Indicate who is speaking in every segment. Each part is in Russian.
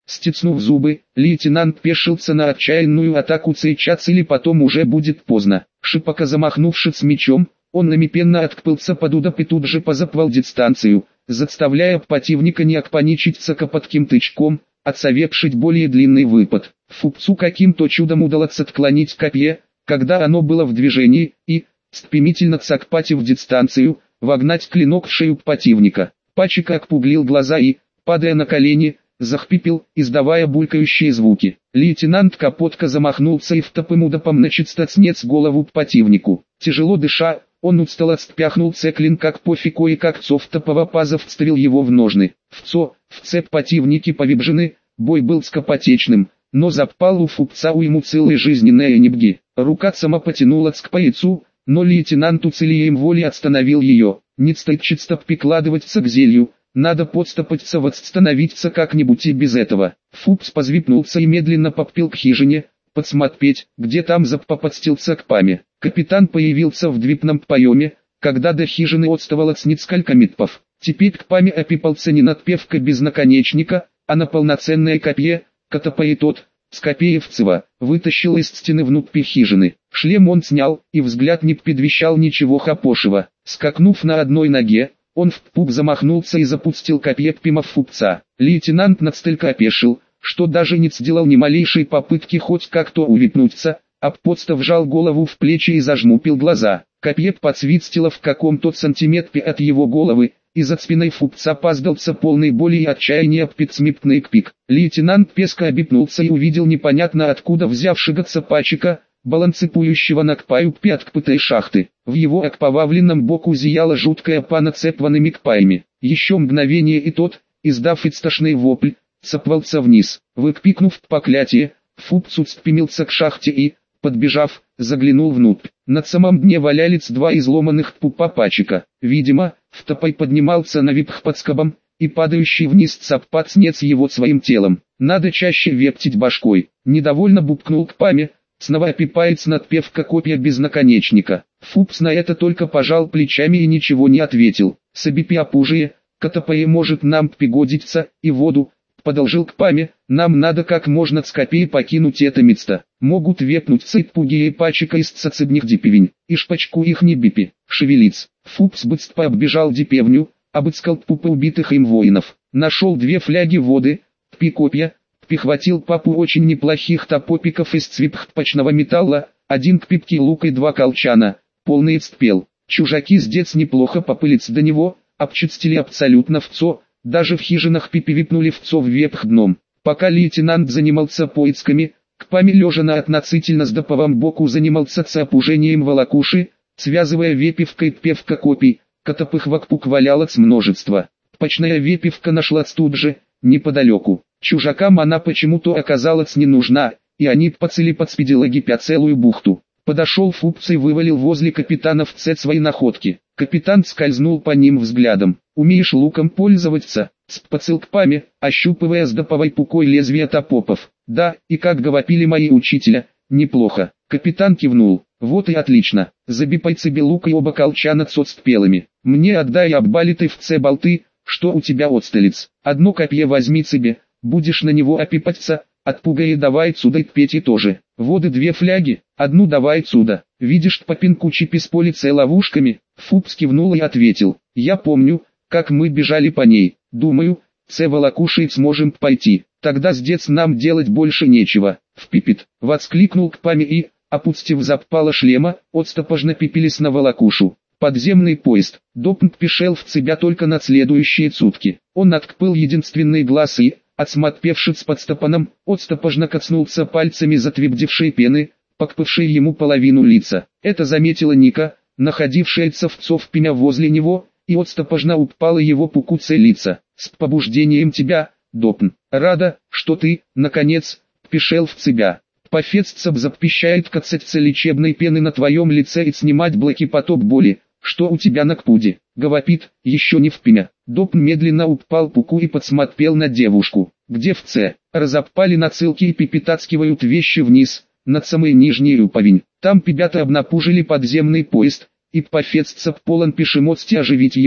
Speaker 1: Стиснув зубы, лейтенант пешился на отчаянную атаку сейчас или потом уже будет поздно. Шибко замахнувшись мечом, он намепенно откпылся под удап и тут же позапвал дистанцию, заставляя противника не окпаничиться копотким тычком, а совершить более длинный выпад. Фупцу каким-то чудом удалось отклонить копье, когда оно было в движении, и, стремительно цакпатив дистанцию, вогнать клинок в шею противника. Пачика округлил глаза и, падая на колени, захрипел, издавая булькающие звуки. Лейтенант Капотка замахнулся и втопым удапом начисто снес голову противнику. Тяжело дыша, он устало спяхнулся клинка к пофи кое-как цофтопого паза вцепил его в ножны. В цеп противники повибжены, бой был скопотечным, но запал у Фупца ему целой жизненной небги. Рука сама потянулась к поясу, но лейтенант усилием воли остановил ее. Не стоит чисто прикладываться к зелью, надо подстопаться восстановиться как-нибудь и без этого. Фупс позвипнулся и медленно попил к хижине, подсмотреть, где там запоподстился к паме. Капитан появился в двипном поеме, когда до хижины отставалось несколько метров. Теперь к паме опипался не надпевка без наконечника, а на полноценное копье, катапа тот, Скопеевцева, вытащил из стены внутрь хижины. Шлем он снял, и взгляд не предвещал ничего хапошего. Скакнув на одной ноге, он в пук замахнулся и запустил копье пима в Фупца. Лейтенант настолько опешил, что даже не сделал ни малейшей попытки хоть как-то увипнуться, а просто вжал голову в плечи и зажмурил глаза. Копье подсвистело в каком-то сантиметре от его головы, и за спиной Фупца поздался полный боли и отчаяния пицмипный кпик. Лейтенант песко обипнулся и увидел непонятно откуда взявшегося пачика, балансирующего на кпаюпе от кпытой шахты. В его окровавленном боку зияла жуткая пана цепванными кпаями. Еще мгновение и тот, издав истошный вопль, сопвался вниз. Выкпикнув проклятие, Фупц устремился к шахте и, подбежав, заглянул внутрь. На самом дне валялись два изломанных пупа пачика. Видимо, втопай поднимался на випх под скобом, и падающий вниз цаппат снес его своим телом. Надо чаще вертеть башкой. Недовольно бубкнул к паме, снова опипается надпевка копья без наконечника. Фупс на это только пожал плечами и ничего не ответил. Собипи опужие, катапае может нам пригодиться, и воду, продолжил к паме, нам надо как можно скорее покинуть это место. Могут вепнуть цепуги и пачика из цацебних дипевень, и шпачку их не бипи, шевелиц. Фупс быстро оббежал дипевню, обыскал пупы убитых им воинов, нашел две фляги воды, копья, прихватил папу очень неплохих топопиков из цвипхпачного металла, один кпипки лук и два колчана, полный цпел. Чужаки с дец неплохо попылись до него, обчистили абсолютно вцо, даже в хижинах пипи випнули вцо вверх дном. Пока лейтенант занимался поисками, к паме лежа на относительно сдаповом боку занимался цапужением волокуши, связывая вепивкой певка копий, катапых вокруг валялось множество. Пачная вепивка нашлась тут же, неподалеку. Чужакам она почему-то оказалась не нужна, и они поцели подспидила гипя целую бухту. Подошел Фупц и вывалил возле капитана в цет свои находки. Капитан скользнул по ним взглядом. «Умеешь луком пользоваться?» — спацил к паме, ощупывая с доповой пукой лезвия топопов. «Да, и как говорили мои учителя, неплохо». Капитан кивнул. «Вот и отлично. Забипай себе лук и оба колчана с отстпелыми. Мне отдай оббалиты в це болты, что у тебя отстелец. Одно копье возьми себе, будешь на него опипаться, отпугай и давай сюда петь и тоже. Воды две фляги, одну давай сюда. Видишь попинку чипи с полицей ловушками?» Фупс кивнул и ответил. «Я помню, как мы бежали по ней. Думаю, це волокушей сможем пойти. Тогда с дец нам делать больше нечего». «Впипит!» — воскликнул к паме и, опустив запала шлема, отстопожно пипились на волокушу. Подземный поезд. Допнт пешел в себя только на следующие сутки. Он открыл единственный глаз и, отсмотревшись под стопаном, отстопожно коснулся пальцами затвердевшей пены, покпывшей ему половину лица. Это заметила Ника, находившаяся в цовпиня возле него, и отстопожно упала его пукуце лица. «С побуждением тебя, Допн. Рада, что ты, наконец, пешел в себя. Пофеццев запрещает кацаться лечебной пены на твоем лице и снимать блоки поток боли, что у тебя на кпуде». Говорит, еще не впиня. Допн медленно упал пуку и подсмотрел на девушку. «Где в це?» Разопали нацилки и пипитацкивают вещи вниз, над самый нижний уповень. Там пибята обнапужили подземный поезд, и пофеццев полон пешемости оживить его.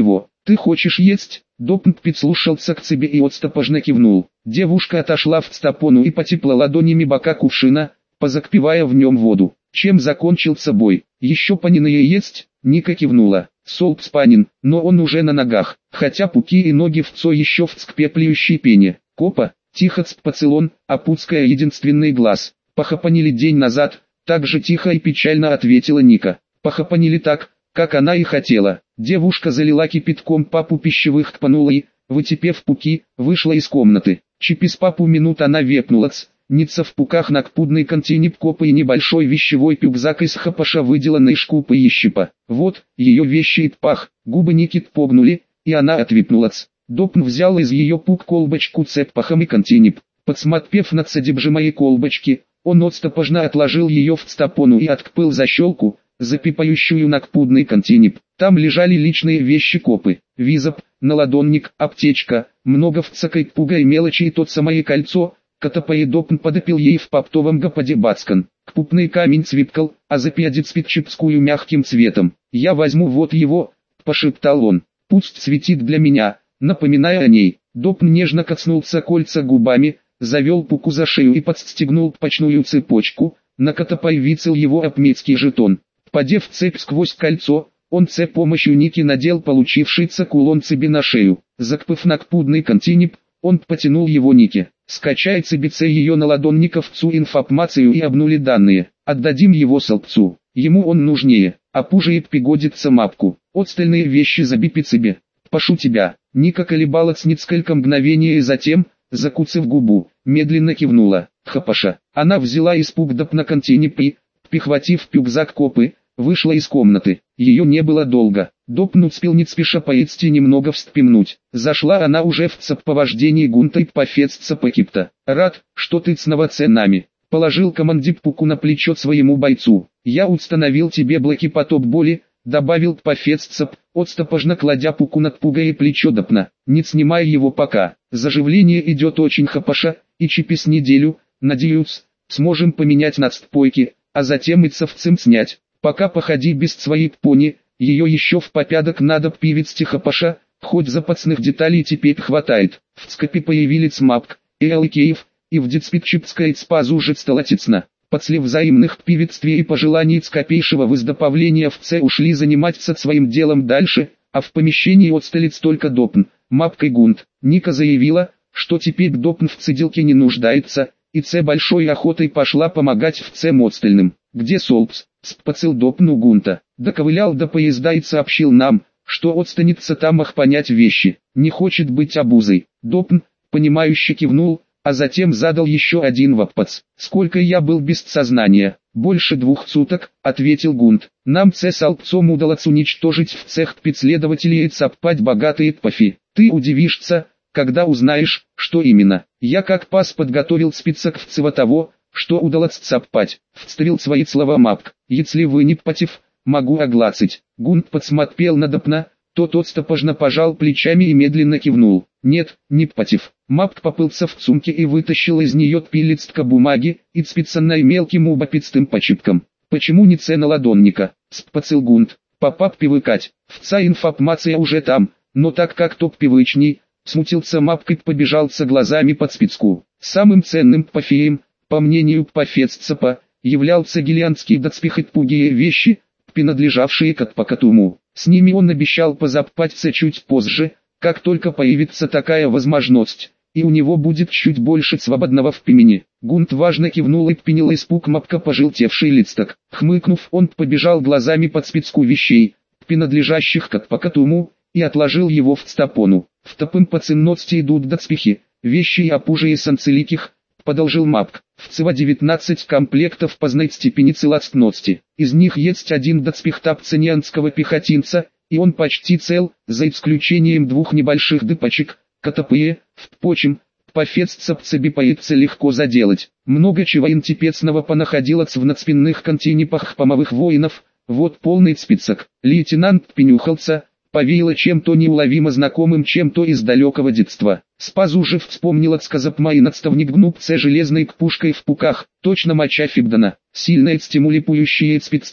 Speaker 1: Ты хочешь есть? Допн прислушался к себе и отстопожно кивнул. Девушка отошла в стапону и потепла ладонями бока кувшина, позакпивая в нем воду. Чем закончился бой? Еще паниные есть? Ника кивнула. Солпс панин, но он уже на ногах, хотя пуки и ноги в цо еще в цкпеплющей пене. Копа, тихо цпацелон, опутская единственный глаз. Похапанили день назад, так же тихо и печально ответила Ника. Похапанили так, как она и хотела. Девушка залила кипятком папу пищевых кпанула и, вытепев пуки, вышла из комнаты. Чипис папу минут она вепнулась. Ница в пуках на кпудный континеп копа и небольшой вещевой пюкзак из хапаша выделанной шкупы и щипа. Вот, ее вещи и пах, губы Никит погнули, и она отвипнулась. Допн взял из ее пук колбочку цеппахом и континеп. Подсмотпев на цедебже моей колбочки, он отстопожно отложил ее в цтапону и откпыл защелку, запипающую на кпудный континеп. Там лежали личные вещи копы, визоп, наладонник, аптечка, много вцакой пуга и мелочи и тот самое кольцо, Катапа Допн подопил ей в поптовом гападе бацкан. Кпупный камень цвиткал, а запядет цветчипскую мягким цветом. «Я возьму вот его», — пошептал он. «Пусть цветит для меня», напоминая о ней. Допн нежно коснулся кольца губами, завел пуку за шею и подстегнул пачную цепочку. На Катапай вицел его апмецкий жетон. Подев цепь сквозь кольцо, он помощью Ники надел получившийся кулон себе на шею. Закпыв на кпудный континеп, он потянул его Нике. «Скачай цебице ее наладонников цу инфопмацию и обнули данные. Отдадим его солпцу. Ему он нужнее, а пуже и пригодится мапку. Остальные вещи забипи себе. Пошу тебя». Ника колебалась несколько мгновений и затем, закусив губу, медленно кивнула. «Хапаша». Она взяла из пук на континеп и, прихватив пюкзак копы, вышла из комнаты. Ее не было долго. Допн успел не спеша поесть и немного вспомнуть. Зашла она уже в цепповождении гунта и пофестца покипта. «Рад, что ты снова нами», — положил командир пуку на плечо своему бойцу. «Я установил тебе блоки потоп боли», — добавил пофестцеп, отстопожно кладя пуку над пугой и плечо Допна. «Не снимай его пока. Заживление идет очень хапаша, и чипис неделю, надеюсь, сможем поменять надстпойки, а затем и цевцем снять. Пока походи без своей пони, ее еще в попядок надо пивец хапаша, хоть запасных деталей теперь хватает». В цкопе появились мапк, и Алыкеев, и в децпитчипской цпазу уже столотицна. После взаимных пивецствий и пожеланий скопейшего выздоровления в Ц ушли заниматься своим делом дальше, а в помещении отсталец только Допн, мапкой гунт. Ника заявила, что теперь Допн в цеделке не нуждается, и Ц большой охотой пошла помогать в Ц остальным. «Где Солпс?» — спацил Допн у гунта. Доковылял до поезда и сообщил нам, что отстанется там понять вещи, не хочет быть обузой. Допн, понимающе кивнул, а затем задал еще один вопрос. «Сколько я был без сознания?» «Больше 2 суток», — ответил гунт. «Нам с Алпцом удалось уничтожить в цех предследователей и цапать богатые пафи. Ты удивишься, когда узнаешь, что именно. Я как пас подготовил список всего того, что удалось цапать», — вставил свои слова мапк. «Если вы не против, могу огласить». Гунт подсмотрел на Допна, тот отстопожно пожал плечами и медленно кивнул. «Нет, не против». Мапк попылся в сумке и вытащил из нее пилицтка бумаги, и спицанной мелким убопитстым почипком. «Почему не цена ладонника?» — спацил гунт. «Попап привыкать. Вца инфопмация уже там, но так как топ привычней», — смутился Мапк и побежался глазами под спицку. Самым ценным пафеем, по мнению пофестцепа, являлся гелианский дацпихотпугие вещи, принадлежавшие к Атпакатуму. С ними он обещал позапаться чуть позже, как только появится такая возможность, и у него будет чуть больше свободного времени. Гунт важно кивнул и принял из пук Мапка пожелтевший листок. Хмыкнув, он побежал глазами под спицку вещей, принадлежащих к Атпакатуму, и отложил его в цтапону. «В топым по ценности идут дацпихи, вещи и опужи и санцеликих», — продолжил Мапк. «В ЦВА 19 комплектов познать степени целостности. Из них есть один дацпих тапценианского пехотинца, и он почти цел, за исключением 2 небольших дыпочек, КТП, впрочем, пофестцепцебипаится легко заделать. Много чего интипецного понаходилось в надспинных континепах помовых воинов, вот полный список». Лейтенант принюхался, повеяло чем-то неуловимо знакомым, чем-то из далекого детства. Спазу же вспомнил отсказапма и надставник гнупце железной пушкой в пуках, точно моча Фибдона. Сильное стимулирующее спидство,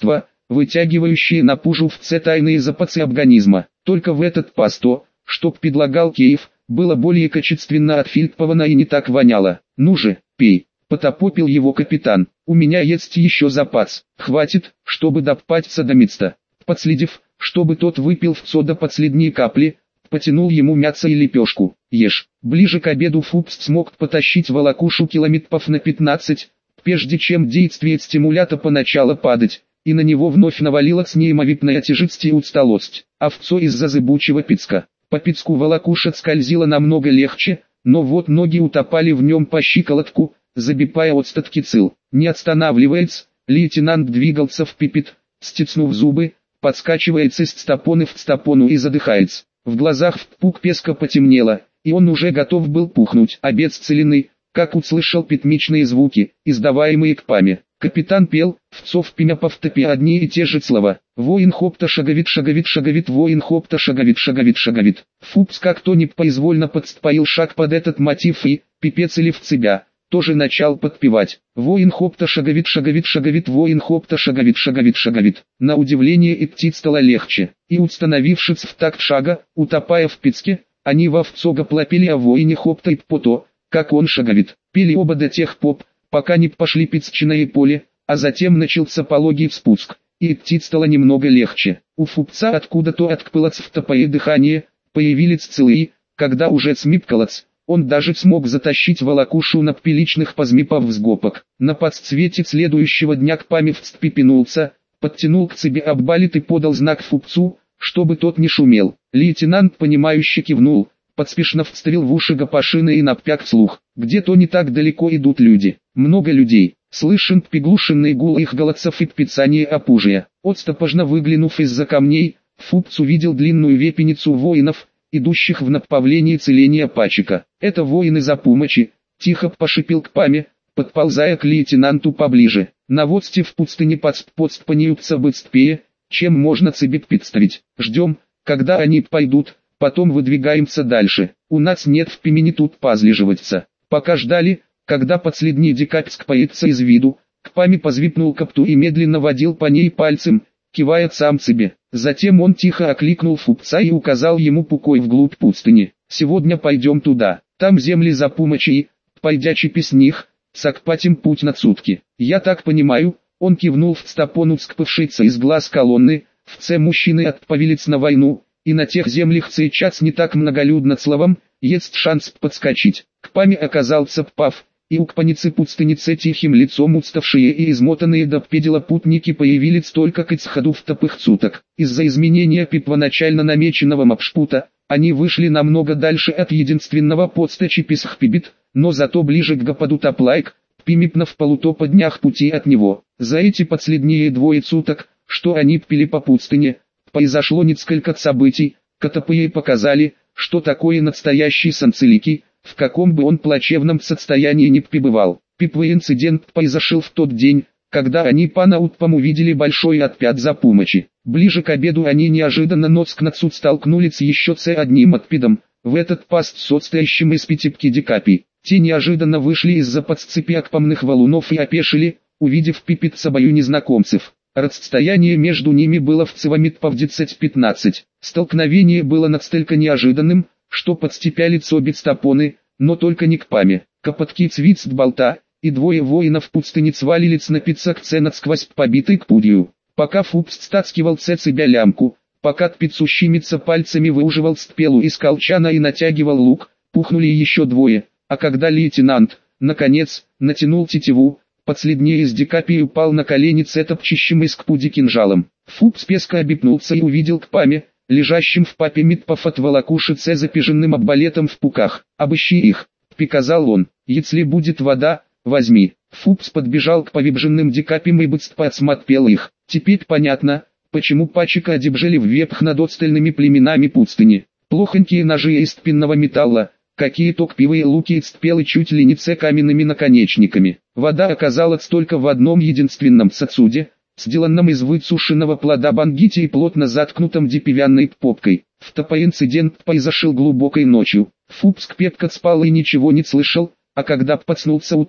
Speaker 1: вытягивающие на пужувце тайные запасы организма. Только в этот пасто, что предлагал Киев, было более качественно отфильтровано и не так воняло. «Ну же, пей», — потопопил его капитан, — «у меня есть еще запас, хватит, чтобы допаться до места». Подследив, чтобы тот выпил в до последние капли, потянул ему мясо и лепешку. «Ешь». Ближе к обеду Фукс смог потащить волокушу километров на 15, прежде чем действие стимулята поначалу падать, и на него вновь навалилась неимоверная тяжесть и усталость. Овцо из-за зыбучего песка. По песку волокуша скользила намного легче, но вот ноги утопали в нем по щиколотку, забипая остатки цил. Не останавливаясь, лейтенант двигался в пипет, стиснув зубы, подскакивается с стапоны в стапону и задыхается. В глазах впук песка потемнело, и он уже готов был пухнуть. Обесцеленный, как услышал пятничные звуки, издаваемые кпами. Капитан пел, вцов пимя повтопи одни и те же слова. Воин хопта шаговит шаговит шаговит, воин хопта шаговит шаговит шаговит. Фукс как-то непроизвольно подстроил шаг под этот мотив и, пипец или в себя, тоже начал подпевать. Воин хопта шаговит шаговит шаговит, воин хопта шаговит шаговит шаговит. На удивление идти стало легче, и установившись в такт шага, утопая в песке, они во вцога плопили о воине хопта и по то, как он шаговит. Пели оба до тех поп, пока не пошли песчаное поле, а затем начался пологий спуск, и идти стало немного легче. У Фукса откуда-то открылось втопое дыхание, появились целые, когда уже смипкалось, он даже смог затащить волокушу на приличных позмипов взгопок. На подсвете следующего дня к паме вцепенулся, подтянул к себе оббалит и подал знак Фуксу, чтобы тот не шумел. Лейтенант понимающе кивнул, подспешно вставил в уши гапашины и напряг слух. Где-то не так далеко идут люди. Много людей. Слышен приглушенный гул их голосов и пицание опужия. Отстопожно выглянув из-за камней, Фукс увидел длинную вепеницу воинов, идущих в направлении целения пачека. «Это воины Запумачи», — тихо пошипел к паме, подползая к лейтенанту поближе. «Наводьте в пустыне подспаниются быстрее, чем можно себе представить. Ждем, когда они пойдут, потом выдвигаемся дальше. У нас нет в пимени тут позлеживаться». Пока ждали, когда последний дикарь скроется из виду, к паме позвипнул капту и медленно водил по ней пальцем, кивая сам себе. Затем он тихо окликнул Фукса и указал ему пукой вглубь пустыни. «Сегодня пойдем туда, там земли Запумачи и, пойдячи пес них, сокпатим путь на сутки». «Я так понимаю», он кивнул в стапону скпывшийся из глаз колонны, «в це мужчины отправились на войну, и на тех землях сейчас не так многолюдно словом, есть шанс подскочить». К паме оказался Пав, и у кпаницы пустыницы тихим лицом уставшие и измотанные до педела путники появились только к исходу в топых суток. Из-за изменения первоначально намеченного маршрута, они вышли намного дальше от единственного подстачи Писхпибит, но зато ближе к Гападу Таплайк, примерно в полутопа днях пути от него. За эти последние двое суток, что они пили по пустыне, произошло несколько событий, которые показали, что такое настоящий санцеликий, в каком бы он плачевном состоянии не пребывал. Первый инцидент произошел в тот день, когда они по наутпам увидели большой отряд Запумачи. Ближе к обеду они неожиданно нос к носу столкнулись с еще одним отрядом, в этот паст состоящим из 5 дикапий. Те неожиданно вышли из-за подцепи окпамных валунов и опешили, увидев пипица бою незнакомцев. Расстояние между ними было в километров 10-15. Столкновение было настолько неожиданным, что подстепялись обе стапоны, но только не к паме. Копотки цвиц болта, и двое воинов пустыни свалились на пиццакце насквозь побитый к пудью. Пока Фукс стаскивал себя лямку, пока пиццу щимиться пальцами выуживал стпелу из колчана и натягивал лук, пухнули еще двое, а когда лейтенант, наконец, натянул тетиву, последний из дикапий упал на колени цетопчищем из кпуди кинжалом. Фукс песко обипнулся и увидел к паме, лежащим в папе митпов от волокушице запиженным оббалетом в пуках. «Обыщи их», — приказал он, — «если будет вода, возьми». Фукс подбежал к повибженным дикапям и быстро осмотрел их. Теперь понятно, почему пачека одебжели вверх над остальными племенами пустыни. Плохонькие ножи из спинного металла, какие-то кпивые луки и стпелы чуть ли не каменными наконечниками. Вода оказалась только в одном единственном сосуде, сделанном из высушенного плода бангити и плотно заткнутом деревянной попкой. Инцидент произошел глубокой ночью. Фукс крепко спал и ничего не слышал, а когда проснулся утром,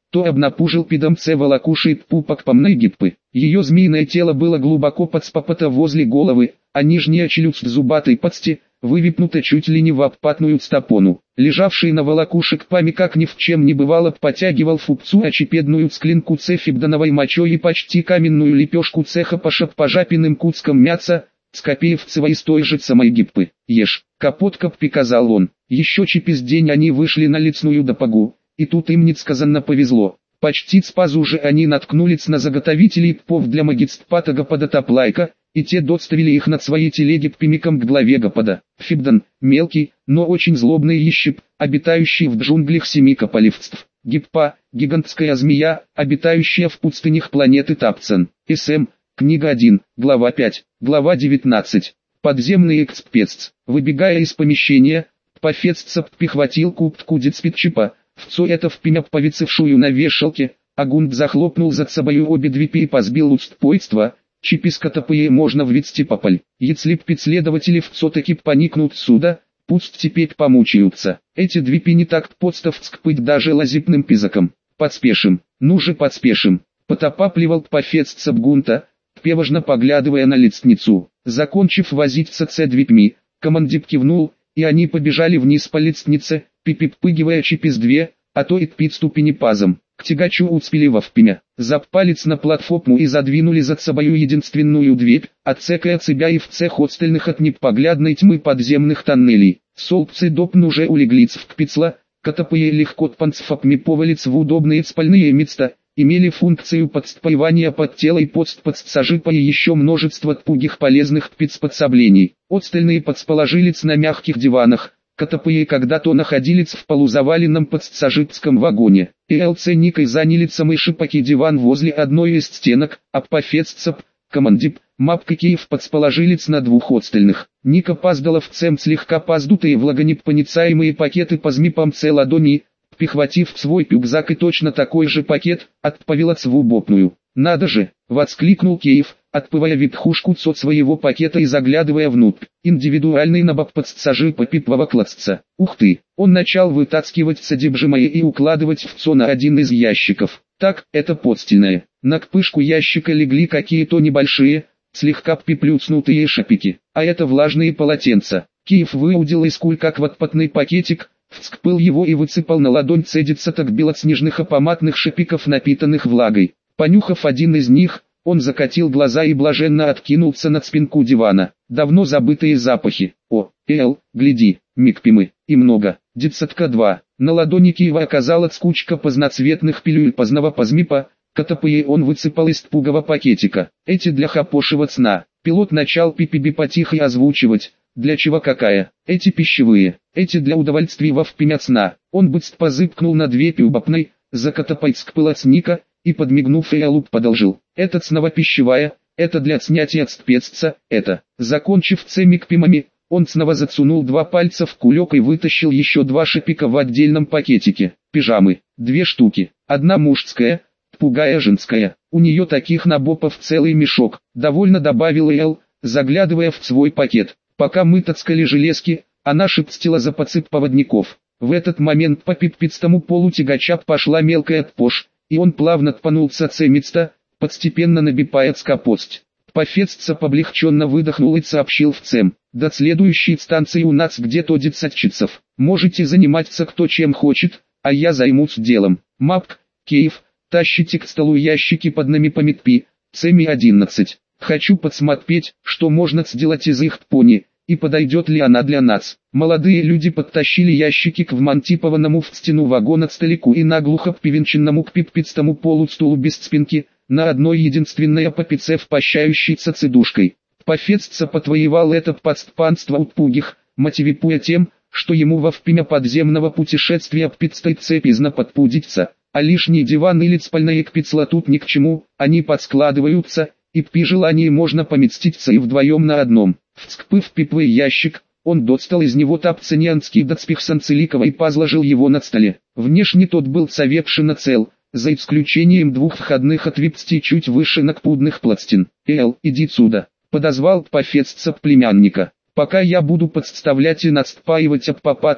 Speaker 1: то обнапужил пидомце волокушает пупок помной гиппы. Ее змеиное тело было глубоко подспопото возле головы, а нижняя челюсть зубатой подсти, вывипнута чуть ли не в обпатную стопону. Лежавший на волокушек пами как ни в чем не бывало потягивал фупцу очепедную склинку цефибдановой мочой и почти каменную лепешку цеха по жапиным куцкам мяса, скопеевцева из той же самой гиппы. «Ешь, капотка», — приказал он. Еще через день они вышли на лесную дорогу, и тут им несказанно повезло. Почти сразу же они наткнулись на заготовителей пов для магистпата Гапода Топлайка, и те доставили их над своей телеге прямиком к главе Гапода. Фибдан, мелкий, но очень злобный ящик, обитающий в джунглях семи кополевцев. Гиппа, гигантская змея, обитающая в пустынях планеты Тапцен. СМ, книга 1, глава 5, глава 19. Подземный экспец. Выбегая из помещения, Пафеццеп прихватил кубтку децпитчипа, вцо это впиняв повицевшую на вешалке, а Гунд захлопнул за собою обе двери и позбил устпойство, чипискотопые можно ввести пополь. Если б следователи вцо-таки поникнут сюда, пусть теперь помучаются. Эти двери не так подставцк быть даже лазипным пизаком. Подспешим, ну же подспешим. Потопапливал Пафеццеп Гунта, певожно поглядывая на лестницу. Закончив возиться с дверьми, командир кивнул, и они побежали вниз по лестнице, пипиппыгивая через две, а то и 5 ступени пазом. К тягачу уцпили вовпимя, запалец на платформу и задвинули за собою единственную дверь, отсекая себя и в цех остальных от непоглядной тьмы подземных тоннелей. Допн уже улеглись в кпицла, котопые легко панцфапми повалец в удобные спальные места, имели функцию подстпаивания под тело и подсажипа и еще множество пугих полезных спецподсоблений. Остальные подсположились на мягких диванах, котопые когда-то находились в полузаваленном подсажипском вагоне. И ЛЦ Никой заняли самый шипокий диван возле одной из стенок, а Пафеццеп, командип, Мапка Киев подсположились на двух остальных. Ника паздала в цем слегка поздутые влагонепроницаемые пакеты по змипам ладони, прихватив свой рюкзак и точно такой же пакет, отправилась в убопную. «Надо же!» — воскликнул Киев, отпывая верхушку от своего пакета и заглядывая внутрь. Индивидуальный набор подсажипа пипового класса. Ух ты! Он начал вытаскивать содержимое и укладывать в на один из ящиков. Так, это подстильное. На кпышку ящика легли какие-то небольшие, слегка приплюснутые шапики. А это влажные полотенца. Киев выудил из кулька ватпатный пакетик, вскпыл его и высыпал на ладонь цедицаток белоснежных опоматных шипиков, напитанных влагой. Понюхав один из них, он закатил глаза и блаженно откинулся на спинку дивана. Давно забытые запахи. О, гляди, микпимы, и много. Децатка 2. На ладони Киева оказалась кучка поздноцветных пилюль позднего позмипа, котопые он высыпал из пугового пакетика. Эти для хапошего сна. Пилот начал пипиби потихо озвучивать. Для чего какая? Эти пищевые, эти для удовольствия вовпимя сна. Он быстро зыбкнул на две пюбопной, закотопайцк пылацника, и подмигнув Элуп продолжил. Это снова пищевая, это для снятия спецца, это. Закончив цемик пимами, он снова засунул 2 пальца в кулек и вытащил еще 2 шипика в отдельном пакетике. Пижамы, 2 штуки, одна мужская, другая женская. У нее таких набопов целый мешок, довольно добавил Эл, заглядывая в свой пакет. Пока мы таскали железки, она шипстила за подсып поводников. В этот момент по пиппицтому полу тягача пошла мелкая тпош, и он плавно тпанулся цемиста, постепенно набипая скопость. Пафецца облегченно выдохнул и сообщил в цем. До следующей станции у нас где-то 10 часов. Можете заниматься кто чем хочет, а я займусь делом. Мапк, Киев, тащите к столу ящики под нами по метпи, цеми 11. Хочу подсмотреть, что можно сделать из их пони, и подойдет ли она для нас. Молодые люди подтащили ящики к вмонтипованному в стену вагона столику и наглухо привинченному к пиппицтому полу стулу без спинки, на одной единственной опопице впащающейся цедушкой. Пафецца потвоевал это подстпанство у пугих, мотивируя тем, что ему во впимя подземного путешествия предстоит поздно подпудиться, а лишний диван или спальная кпицла тут ни к чему, они подскладываются, и при желании можно поместиться и вдвоем на одном. Вскпыв пиплый ящик, он достал из него тапценианский доспех Санцеликова и позложил его на столе. Внешне тот был совершенно цел, за исключением 2 входных отверстий чуть выше накпудных пластин. Иди сюда, подозвал Пафецца племянника. Пока я буду подставлять и надспаивать об папатупу,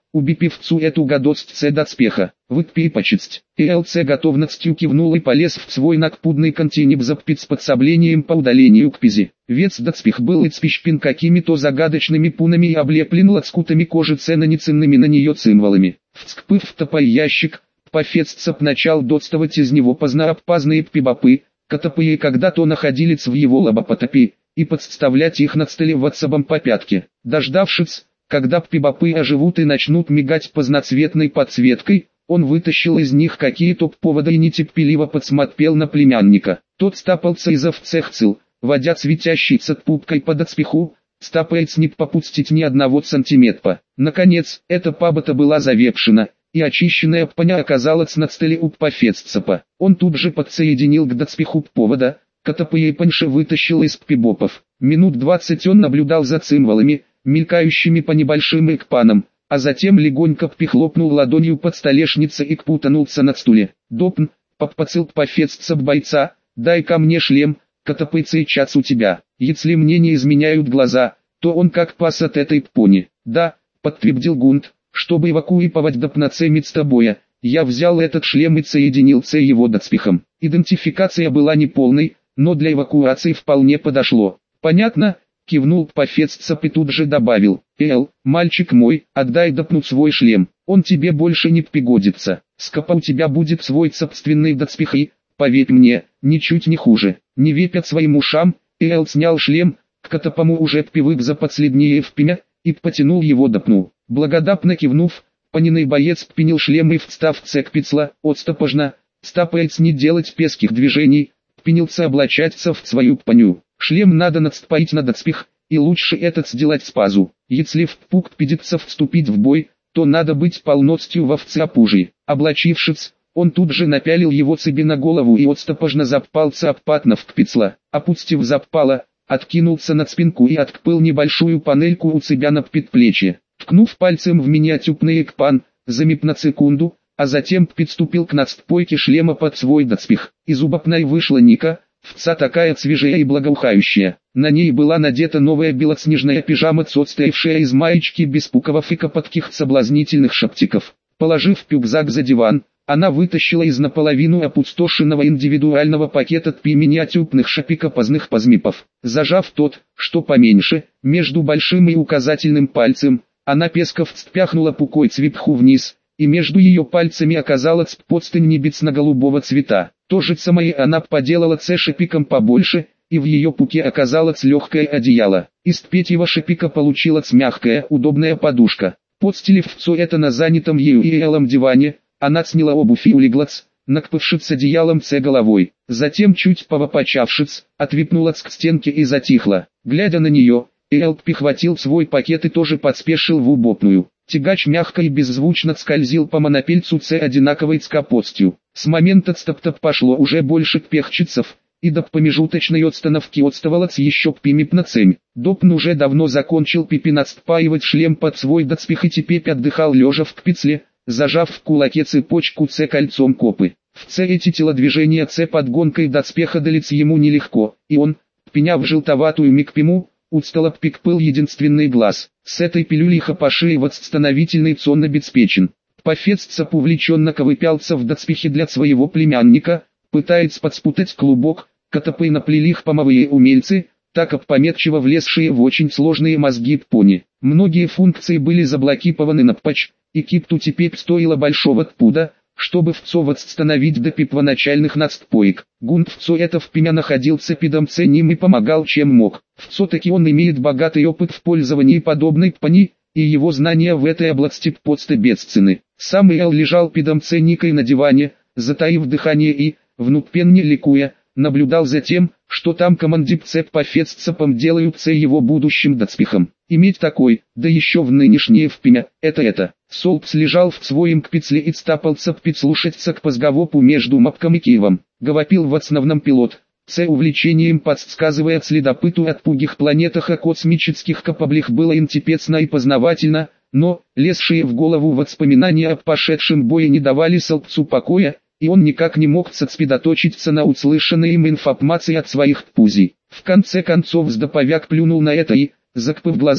Speaker 1: убипивцу эту гадость доспеха, выпей почесть. ИЛЦ готовностью кивнул и полез в свой накпудный континеп заппит с подсоблением по удалению к пизе. Вец доспех был ицпищпин какими-то загадочными пунами и облеплен лоскутами кожи нанесенными на нее цимволами. Вцкпыв в топай ящик, пофеццап начал доставать из него познаопазные пибопы, которые когда-то находились в его лабопотопе, и подставлять их над столе ватсабом по пятке. Дождавшись, когда пибопы оживут и начнут мигать позноцветной подсветкой, он вытащил из них какие-то поводы и нетерпеливо подсмотрел на племянника. Тот стапался из овцехцил, водя светящей цеппупкой по доспеху, стапаясь не попустить ни одного сантиметра. Наконец, эта пабота была завепшена, и очищенная паня оказалась на столе у пофеццапа. Он тут же подсоединил к доспеху повода, которые паньше вытащил из пибопов. Минут 20 он наблюдал за цимволами, мелькающими по небольшим экпанам, а затем легонько пихлопнул ладонью под столешницей и кпутанулся на стуле. «Допн, попацил пофеццап бойца, дай ко мне шлем, катапыцей час у тебя. Если мне не изменяют глаза, то он как пас от этой пони». «Да», подтвердил Гунт, «чтобы эвакуировать допнаце места боя, я взял этот шлем и соединил его доспехом. Идентификация была неполной, но для эвакуации вполне подошло». «Понятно», кивнул пофеццап и тут же добавил: мальчик мой, отдай допну свой шлем, он тебе больше не пригодится. Скопа у тебя будет свой собственный доспех и, поверь мне, ничуть не хуже». Не веря своим ушам, снял шлем, к катапому уже привык за последнее впимя, и потянул его допну. Благодатно кивнув, паниный боец пенил шлем и встав цекпицла, отстопожно, стапаясь не делать песких движений, пенился облачаться в свою паню. Шлем надо надступить на доспех, и лучше это сделать с пазу. Если в пук пидется вступить в бой, то надо быть полностью в овцеопужии. Облачившись, он тут же напялил его себе на голову и отстопожно заппался обпатно в кпицла. Опустив заппало, откинулся на спинку и откпыл небольшую панельку у себя на предплечье. Ткнув пальцем в миниатюрный экпан, замип на секунду, а затем подступил к надстпойке шлема под свой доспех. Из убопной вышла Ника, вца такая свежая и благоухающая. На ней была надета новая белоснежная пижама, состоявшая из маечки без пуковов и копотких соблазнительных шаптиков. Положив пюкзак за диван, она вытащила из наполовину опустошенного индивидуального пакета миниатюрных шапикопозных позмипов. Зажав тот, что поменьше, между большим и указательным пальцем, она песко вцпяхнула пукой цвипху вниз, и между ее пальцами оказалась подстань небесно-голубого цвета. То же самое она поделала с шапиком побольше, и в ее пуке оказалось легкое одеяло. Из третьего шапика получилась мягкая, удобная подушка. Подстелив все это на занятом ею диване, она сняла обувь и улеглась, накпывшись одеялом головой. Затем, чуть повопачавшись, отвипнулась к стенке и затихла. Глядя на нее, прихватил свой пакет и тоже подспешил в убопную. Тягач мягко и беззвучно скользил по монопельцу одинаковой скопостью. С момента отступ пошло уже больше пехчицев, и до промежуточной отстановки отставалось еще пимипнацемь. Допн уже давно закончил пипинацпаивать шлем под свой доспех и теперь отдыхал лежа в кпицле, зажав в кулаке цепочку кольцом копы. В эти телодвижения подгонкой доспеха дались ему нелегко, и он, пеняв желтоватую микпиму, устало пикпыл единственный глаз. С этой пилюлей хапаши восстановительный сон обеспечен. Пофеццап увлеченно ковыпялся в доспехе для своего племянника, пытается подспутать клубок, который наплели помовые умельцы, так опрометчиво влезшие в очень сложные мозги пони. Многие функции были заблокированы на патч, и кипту теперь стоило большого тпуда, чтобы восстановить до первоначальных надстпоек. Гунт это в пимя находился пидомце ним и помогал чем мог. Таки он имеет богатый опыт в пользовании подобной пани, и его знания в этой области просто бесценны. Сам лежал пидомце Никой на диване, затаив дыхание и, внутренне ликуя, наблюдал за тем, что там командир пофеццапом делаются его будущим доспехом. Иметь такой, да еще в нынешнее впимя, это. Солпс лежал в своем кпицле и стапался прислушаться к позговопу между Мапком и Киевом. Говорил в основном пилот, увлечением подсказывая следопыту от пугих планетах о космических капаблях было интересно и познавательно, но, лезшие в голову воспоминания о пошедшем бое не давали Солпсу покоя, и он никак не мог сосредоточиться на услышанной им информации от своих пузей. В конце концов сдоповяк плюнул на это и, закрыв глаза,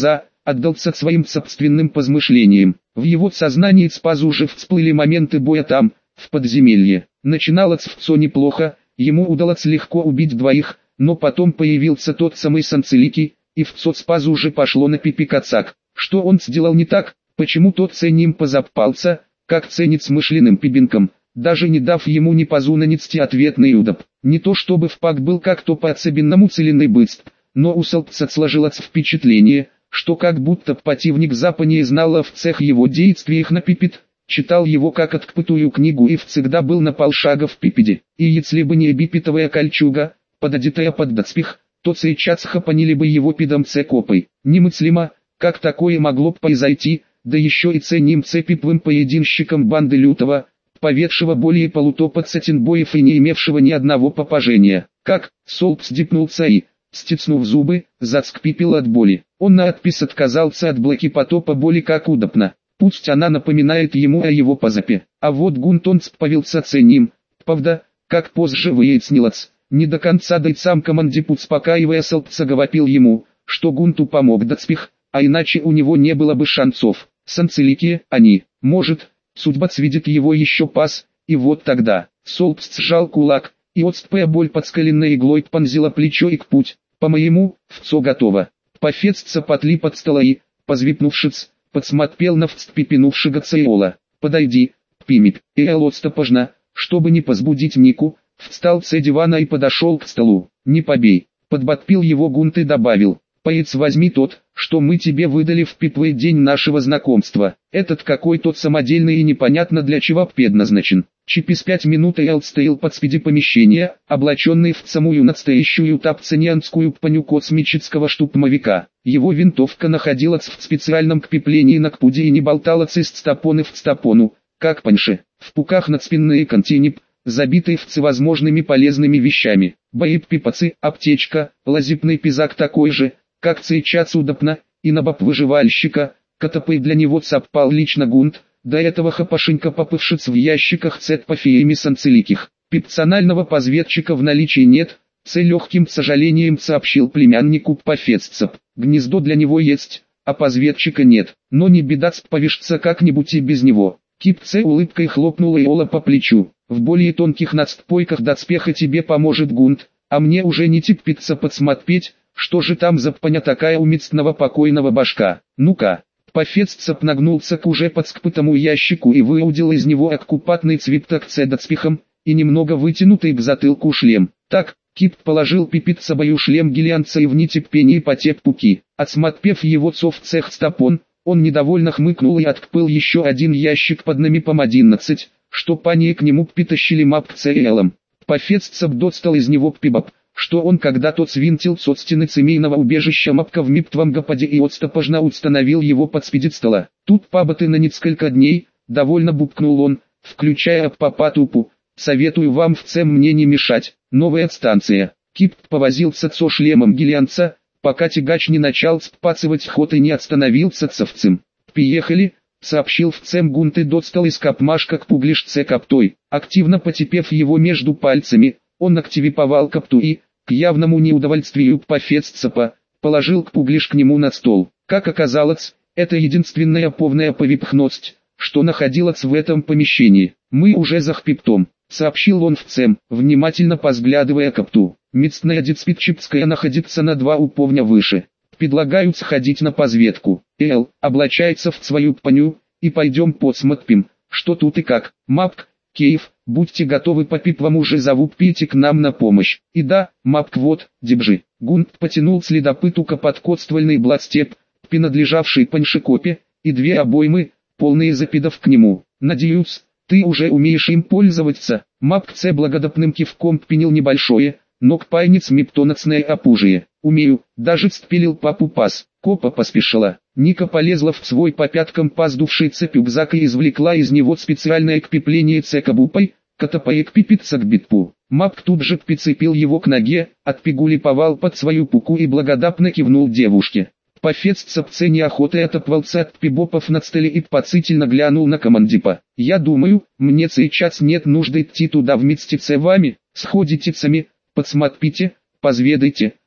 Speaker 1: отдался своим собственным размышлениям. В его сознании сразу же всплыли моменты боя там, в подземелье. Начиналось все неплохо, ему удалось легко убить двоих, но потом появился тот самый Санцелики, и все сразу же пошло на пипикацак. Что он сделал не так, почему тот ценим позапался, как ценит смышленым пибинком, даже не дав ему ни позу нанести ответный удоб. Не то чтобы впак был как-то по-особенному целенный быстр, но у Солпца сложилось впечатление, что как будто противник западнее знал о всех его действиях на пипит, читал его как открытую книгу и всегда был на полшага в пипеде. И если бы не бипитовая кольчуга, пододетая под доспех, то сейчас хапанили бы его пидомце копой. Немыслимо, как такое могло произойти, да еще и немце пиповым поединщиком банды Лютого, поведшего более 150 боев и не имевшего ни одного попажения. Как, Солпс дипнулся и, стиснув зубы, заскрипел от боли. Он наотпис отказался от блоки потопа боли как удобно. Пусть она напоминает ему о его позапе. А вот Гунтон справился ценим. Правда, как позже выяснилось, не до конца да и сам командир, успокаивая Солпца, говорил ему, что Гунту помог доспех, а иначе у него не было бы шансов. Санцелики, они, может, судьба сведет его еще пас, и вот тогда. Солпс сжал кулак, и отступая боль под скаленной иглой пронзила плечо и к путь. По-моему, все готово. Пофецца потли под стола и, позвипнувшись, подсмотрел на вцепенувшего Цейола. «Подойди, Пимик». Эл отстопожно, чтобы не позбудить Нику, встал с дивана и подошел к столу. «Не побей». Подбодпил его Гунт и добавил: «Поец возьми тот, что мы тебе выдали в первый день нашего знакомства. Этот какой-то самодельный и непонятно для чего предназначен». Через 5 минут Эл стоял под спиди помещения, облаченный в самую настоящую тапцанианскую паню космического штурмовика. Его винтовка находилась в специальном креплении на кпуде и не болталась из стапоны в стапону, как паньше. В пуках надспинные контейнер, забитый всевозможными полезными вещами. Боеприпасы, аптечка, лазипный пизак такой же, как сейчас удобно, и на баб выживальщика, котопой для него цапал лично Гунт. До этого хапашенька попывшиц в ящиках с этпофиями санцеликих. Персонального разведчика в наличии нет, с легким сожалением сообщил племяннику Пофеццеп. Гнездо для него есть, а разведчика нет, но не беда, сповешься как-нибудь и без него. Кипце улыбкой хлопнула Иола по плечу. В более тонких надстпойках доспеха тебе поможет Гунт, а мне уже не терпится подсмотреть, что же там за паня такая у мецного покойного башка. Ну-ка. Пофеццеп нагнулся к уже подскпытому ящику и выудил из него оккупатный цвиток с доспехом и немного вытянутый к затылку шлем. Так, Кип положил пипит собою шлем гелианца и в нетерпении потеп пуки. Отсмотрев его цов цех стапон, он недовольно хмыкнул и открыл еще один ящик под номером 11, что пани к нему притащили мап Цейлом. Пофеццеп достал из него пибаб, что он когда-то свинтил со стены семейного убежища мапка в мертвом гопаде и отстопожно установил его под спидит стола. Тут пабаты на несколько дней, довольно бубкнул он, включая папатупу. Советую вам всем мне не мешать. Новая станция. Кип повозился со шлемом гелианца, пока тягач не начал спацывать ход и не остановился цевцем. «Приехали», — сообщил вцем Гунт и достал из капмашка к пуглишце каптой. Активно потепев его между пальцами, он активировал капту и, к явному неудовольствию Пофеццепа, положил пуглиш к нему на стол. Как оказалось, это единственная полная повипхность, что находилась в этом помещении. «Мы уже за хпиптом», — сообщил он вцем, внимательно позглядывая капту. «Мецная дицпитчипская находится на 2 уповня выше. Предлагаю сходить на разведку. Эл, облачается в свою паню, и пойдем посмотрим, что тут и как. Мапк, Кейв, будьте готовы, по пипвам уже зовут пейте к нам на помощь. И да, Мапк вот, дебжи». Гунт потянул следопыту подкотствольный бластеп, принадлежавший паньшикопе, и 2 обоймы, полные запидов к нему. «Надеюсь, ты уже умеешь им пользоваться». Мапк Ц благодатным кивком пенил небольшое, но к пайниц мептонацное опужие. «Умею», даже вспилил папу пас. Копа поспешила. Ника полезла в свой по пяткам паздувший цепь рюкзак и извлекла из него специальное крепление цекабупой, котопаек пипица к битпу. Мапк тут же прицепил его к ноге, отпигулиповал под свою пуку и благодатно кивнул девушке. Пофеццеп неохотой отоплался от пибопов на столе и поцительно глянул на командипа. «Я думаю, мне сейчас нет нужды идти туда вместе с вами, сходите сами, подсмотрите, позведайте,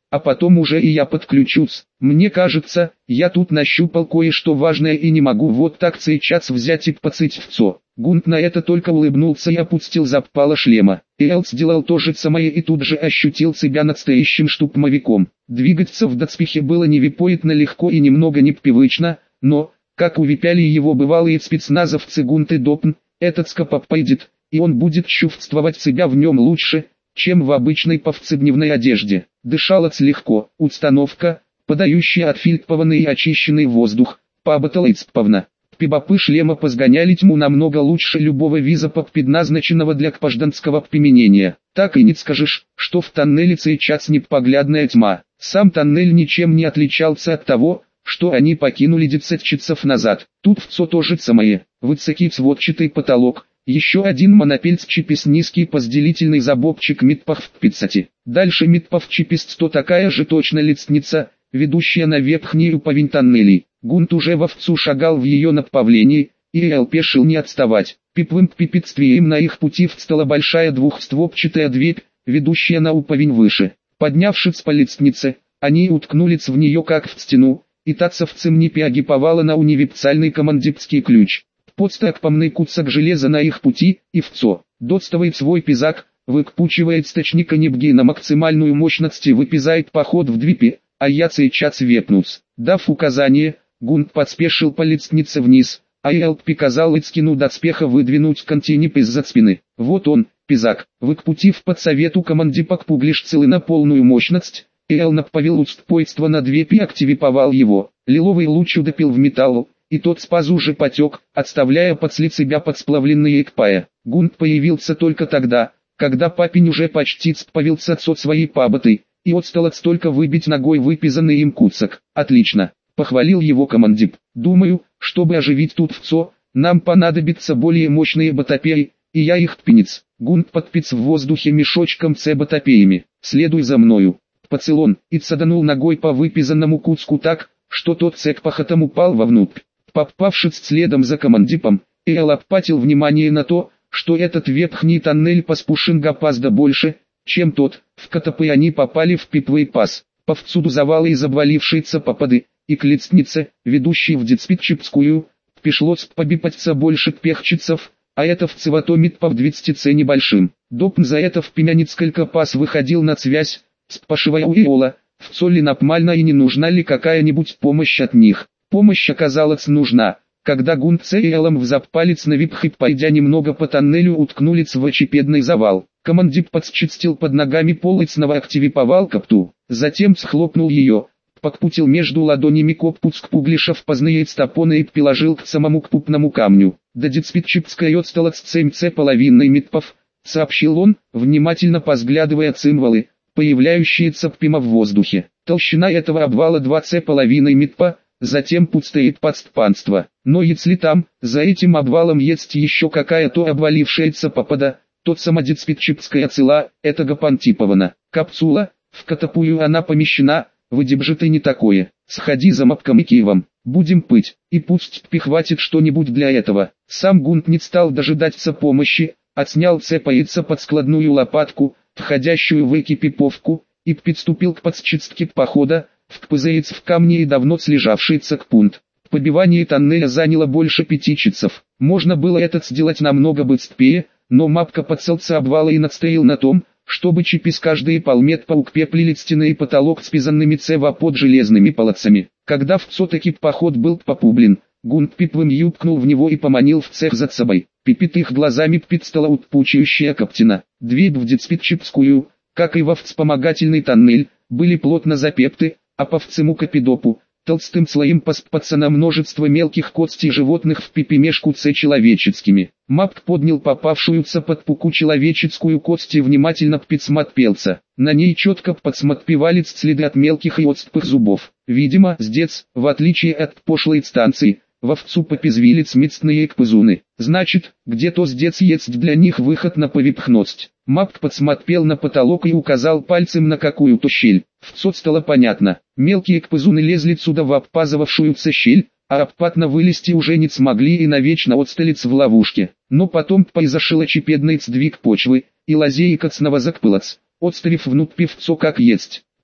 Speaker 1: а потом уже и я подключусь. Мне кажется, я тут нащупал кое-что важное и не могу вот так сейчас взять и пацать в ЦО. Гунт на это только улыбнулся и опустил запало шлема. Эл сделал то же самое и тут же ощутил себя настоящим штурмовиком. Двигаться в доспехе было невиповатно легко и немного непривычно, но, как увипяли его бывалые спецназовцы Гунт и Допн, этот скопоп пойдет, и он будет чувствовать себя в нем лучше, чем в обычной повседневной одежде. Дышалось легко, установка, подающая отфильтрованный и очищенный воздух, поработала исправно. Пибопы шлема позгоняли тьму намного лучше любого визопа, предназначенного для гражданского применения. Так и не скажешь, что в тоннеле сейчас непоглядная тьма. Сам тоннель ничем не отличался от того, что они покинули 10 часов назад. Тут в ЦО то же самое. Высокий сводчатый потолок, еще один монопельс-чипис, низкий позделительный заборчик митпов в 50. Дальше митпов чипис 100, такая же точно лестница, ведущая на верхнюю половину тоннелей. Гунт уже вовсю шагал в ее направлении, и Эл пешил не отставать. Пиплым препятствием на их пути встала большая двухстворчатая дверь, ведущая на уровень выше. Поднявшись по лестнице, они уткнулись в нее как в стену, и тацовцем не перегиповала на универсальный командирский ключ. Подстакпомный кусок железа на их пути, и в ЦО. Достывает свой пизак, выкпучивает сточника небги на максимальную мощность и выпизает поход в двипе, а я сейчас вепнусь. Дав указание, Гунт подспешил по лестнице вниз, а Эл приказал Ицкину доспеха выдвинуть контейнер из-за спины. Вот он, пизак. Выкпутив под совету командипок пуглишцелы на полную мощность, Эл направил устройство на двипе и активировал его. Лиловый луч удопил в металл, и тот сразу же потек, отставляя под себя подсплавленные экпая. Гунт появился только тогда, когда папень уже почти справился со своей паботой, и осталось только выбить ногой выпизанный им кусок. Отлично, похвалил его командир. Думаю, чтобы оживить тут в ЦО, нам понадобятся более мощные батапеи, и я их пенец. Гунт подпиц в воздухе мешочком с батапеями. Следуй за мною. Поцелон, и цаданул ногой по выпизанному куску так, что тот цепахотом упал вовнутрь. Попавшись следом за командипом, Эл обратил внимание на то, что этот верхний тоннель паспушен гораздо больше, чем тот, в который они попали в пиплый пас. Повсюду завалы из обвалившейся попады, и к лестнице, ведущей в диспетчерскую, пришлось побипаться больше пехчицев, а это в циватомит по 20 небольшим. Допн за это в пеня несколько пас выходил на связь, спрашивая у Иола, в ЦО ли нормально и не нужна ли какая-нибудь помощь от них. Помощь оказалась нужна, когда Гунт с Элом в запалец на випхе, пойдя немного по тоннелю, уткнулись в очепедный завал. Командир подчистил под ногами пол и снова активировал капту, затем схлопнул ее, покпутил между ладонями коппуцк пуглишев позднее стопона и приложил к самому кпупному камню. До диспетчерской осталось 7,5 митпов, сообщил он, внимательно разглядывая цимвалы, появляющиеся прямо в воздухе. Толщина этого обвала 2,5 митпа. Затем пустеет подступанство. Но если там, за этим обвалом есть еще какая-то обвалившаяся попада, то сама диспетчерская цела, это гапантипована. Капсула, в катапую она помещена, выдержит и не такое. Сходи за мапком и Киевом, будем пыть, и пусть прихватит что-нибудь для этого. Сам Гунт не стал дожидаться помощи, отснял цепается под складную лопатку, входящую в экипировку, и приступил к подчистке похода, впызается в камне и давно слежавшийся кпунт. Побивание тоннеля заняло больше 5 часов. Можно было это сделать намного быстрее, но мапка подцелся обвала и настоял на том, чтобы чипис каждые полметра укрепили стены и потолок с пизанными цева под железными полосами. Когда в ЦО таки поход был попублен, Гунт пиплым юбкнул в него и поманил в цех за собой. Пипит их глазами пидстала утпучающая коптина. Дверь в диспетчерскую, как и во вспомогательный тоннель, были плотно запепты, а по всему капидопу, толстым слоем паспаться множество мелких костей животных в пипимешку с человеческими. Мапк поднял попавшуюся под пуку человеческую кость и внимательно подсмотрелся. На ней четко подсмотревались следы от мелких и отступых зубов. Видимо, здесь, в отличие от пошлой станции, вовцу попизвились мясные кпызуны. Значит, где-то здесь есть для них выход на повипхность. Мапк подсмотрел на потолок и указал пальцем на какую-то щель. В ЦО стало понятно. Мелкие кпызуны лезли сюда в обпазывавшуюся щель, а обпатно вылезти уже не смогли и навечно отсталиться в ловушке. Но потом произошел очепедный сдвиг почвы, и лазейка снова закпылась, отставив внутрь в ЦО как есть.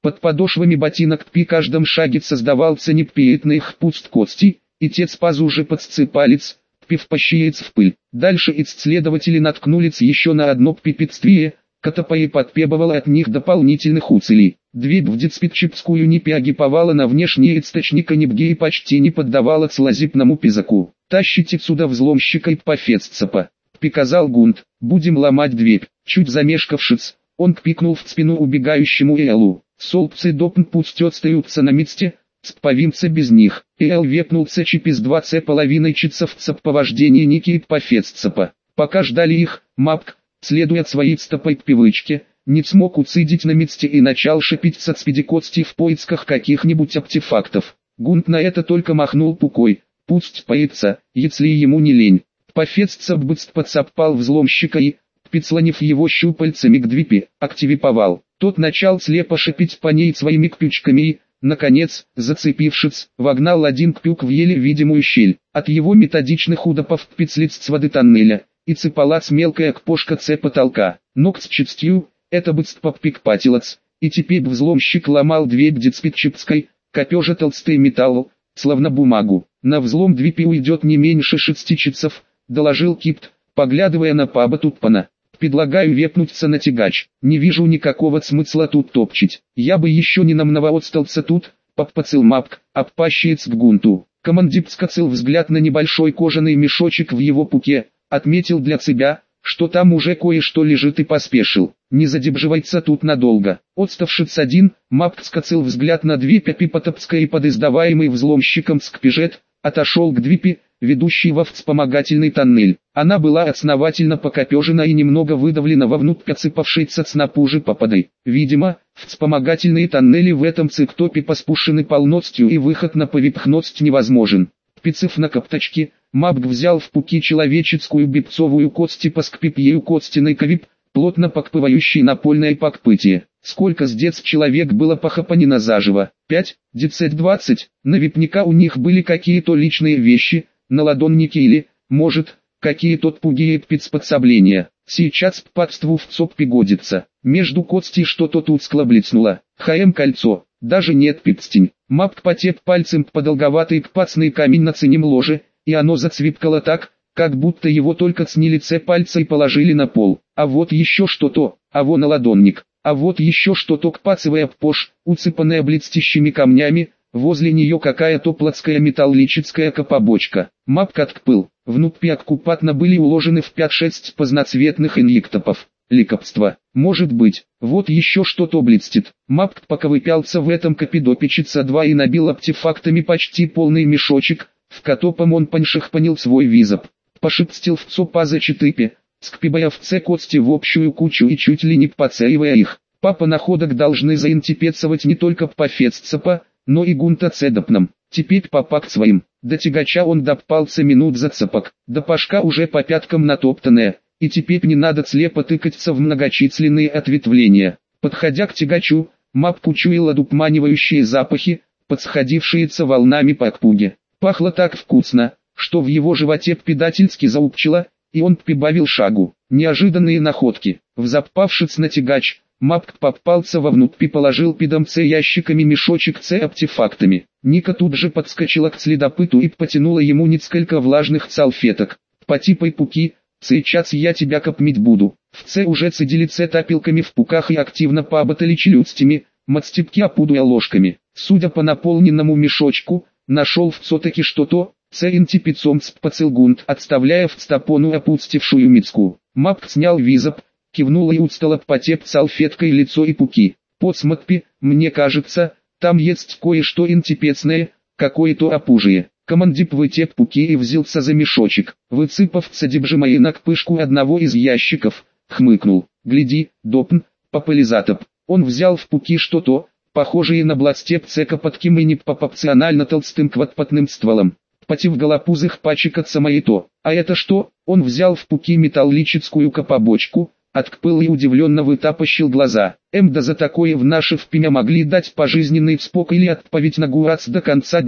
Speaker 1: Под подошвами ботинок при каждом шаге создавался неприятный хруст кости, и тец пазужи подсцепалец, пивпощиец в пыль. Дальше исследователи наткнулись еще на одно препятствие, которое потребовало от них дополнительных усилий. Дверь в диспетчерскую не реагировала на внешние источники небги и почти не поддавалась лазипному пизаку. «Тащите сюда взломщика и пофесцапа», — приказал Гунт. «Будем ломать дверь». Чуть замешкавшись, он пикнул в спину убегающему Элу. «Солпцы допн пусть остаются на месте, сповимся без них». Эл вепнулся через 20 половиной часов по вождению Ники и пофесцапа. Пока ждали их, Мапк, следуя своей стопой привычке, не смог уцедить на месте и начал шипить со спидикости в поисках каких-нибудь артефактов. Гунт на это только махнул рукой. Пусть поится, если ему не лень. Пофесцап быстро подсапал взломщика и, прислонив его щупальцами к двери, активировал. Тот начал слепо шипеть по ней своими крючками и, наконец, зацепившись, вогнал один крюк в еле видимую щель. От его методичных ударов пицлиц воды тоннеля, и цепалась мелкая кпошка потолка. Ног с частью, это быстро попикпатилось, и теперь взломщик ломал дверь диспетчерской, копежа толстый металл, словно бумагу. На взлом двери уйдет не меньше 6 часов, доложил Кипт, поглядывая на паба Тутпана. «Предлагаю вепнуться на тягач, не вижу никакого смысла тут топчить. Я бы еще не намного отстался тут», поппацил Мапк, обпащиец к Гунту. Командир скосил взгляд на небольшой кожаный мешочек в его пуке, отметил для себя, что там уже кое-что лежит и поспешил. «Не задерживайся тут надолго». Отставшись один, Мапк скосил взгляд на дверь Пипотопской и подиздаваемый взломщиком сквижет, отошел к двери, ведущей во вспомогательный тоннель. Она была основательно покопежена и немного выдавлена вовнутрь отсыпавшейся снопужи попадой. Видимо, вспомогательные тоннели в этом циктопе поспушены полностью и выход на поверхность невозможен. Пицев на копточке, Мапк взял в пуки человеческую бипцовую кость и поскреб ею костяной ковип, плотно покпывающий напольное покпытие. Сколько с детств человек было похопанено заживо? 5, 10-20. На випника у них были какие-то личные вещи, наладонники или, может, какие-то тугие спецподсобления. Сейчас к падству в ЦОП пригодится. Между кости что-то тускло блеснуло. ХМ-кольцо. Даже нет пипстень. Мапк потек пальцем подолговатый кпацный камень на ценем ложе, и оно зацвипкало так, как будто его только с лице пальца и положили на пол. А вот еще что-то, а вон наладонник. А вот еще что-то кпацевая ппош, уцепанная блестящими камнями, возле нее какая-то плоская металлическая копобочка. Мапк откпыл, внутри аккупатно были уложены в 5-6 разноцветных инъектопов. Лекарство. Может быть, вот еще что-то блестит. Мапк поковыпялся в этом копидопе часа 2 и набил артефактами почти полный мешочек, в котором он поншихпанил свой визоп. Пошипстил в ЦОПа за 4, скпибая в С кости в общую кучу и чуть ли не поцеивая их. Папа находок должны заинтипецовать не только пофесцапа, но и Гунта цедопном. Теперь попа к своим. До тягача он допался минут за цапок, до пашка уже по пяткам натоптанная, и теперь не надо слепо тыкаться в многочисленные ответвления. Подходя к тягачу, Мапк учуял одурманивающие запахи, подсходившиеся волнами по отпуге. Пахло так вкусно, что в его животе предательски заупчило, и он прибавил шагу. Неожиданные находки. Взапавшись на тягач, Мапк попался вовнутрь и положил пидом С ящиками мешочек с артефактами. Ника тут же подскочила к следопыту и потянула ему несколько влажных салфеток. «Потипай пуки, сейчас я тебя копмить буду». В С уже цедили С тапилками в пуках и активно поаботали челюстями, мацтепки опудуя ложками. Судя по наполненному мешочку, нашел в Цотаке что-то, С интипицом спацил Гунт, отставляя в стопону опустевшую миску. Мапк снял визоп, кивнула и устало потеп салфеткой лицо и пуки. «Посмотри, мне кажется, там есть кое-что интипецное, какое-то опужие». Командир вытеп пуки и взялся за мешочек. Выцепав содержимое на кпышку одного из ящиков, хмыкнул. «Гляди, допн, попализатоп». Он взял в пуки что-то, похожее на бластеп цека под кем и непропорционально толстым квадратным стволом. Потив голопузых пачек самое то. «А это что?» Он взял в пуки металлическую копобочку, откпыл и удивленно вытапащил глаза. Да за такое в наше впимя могли дать пожизненный спок или отправить на гуац до конца дней,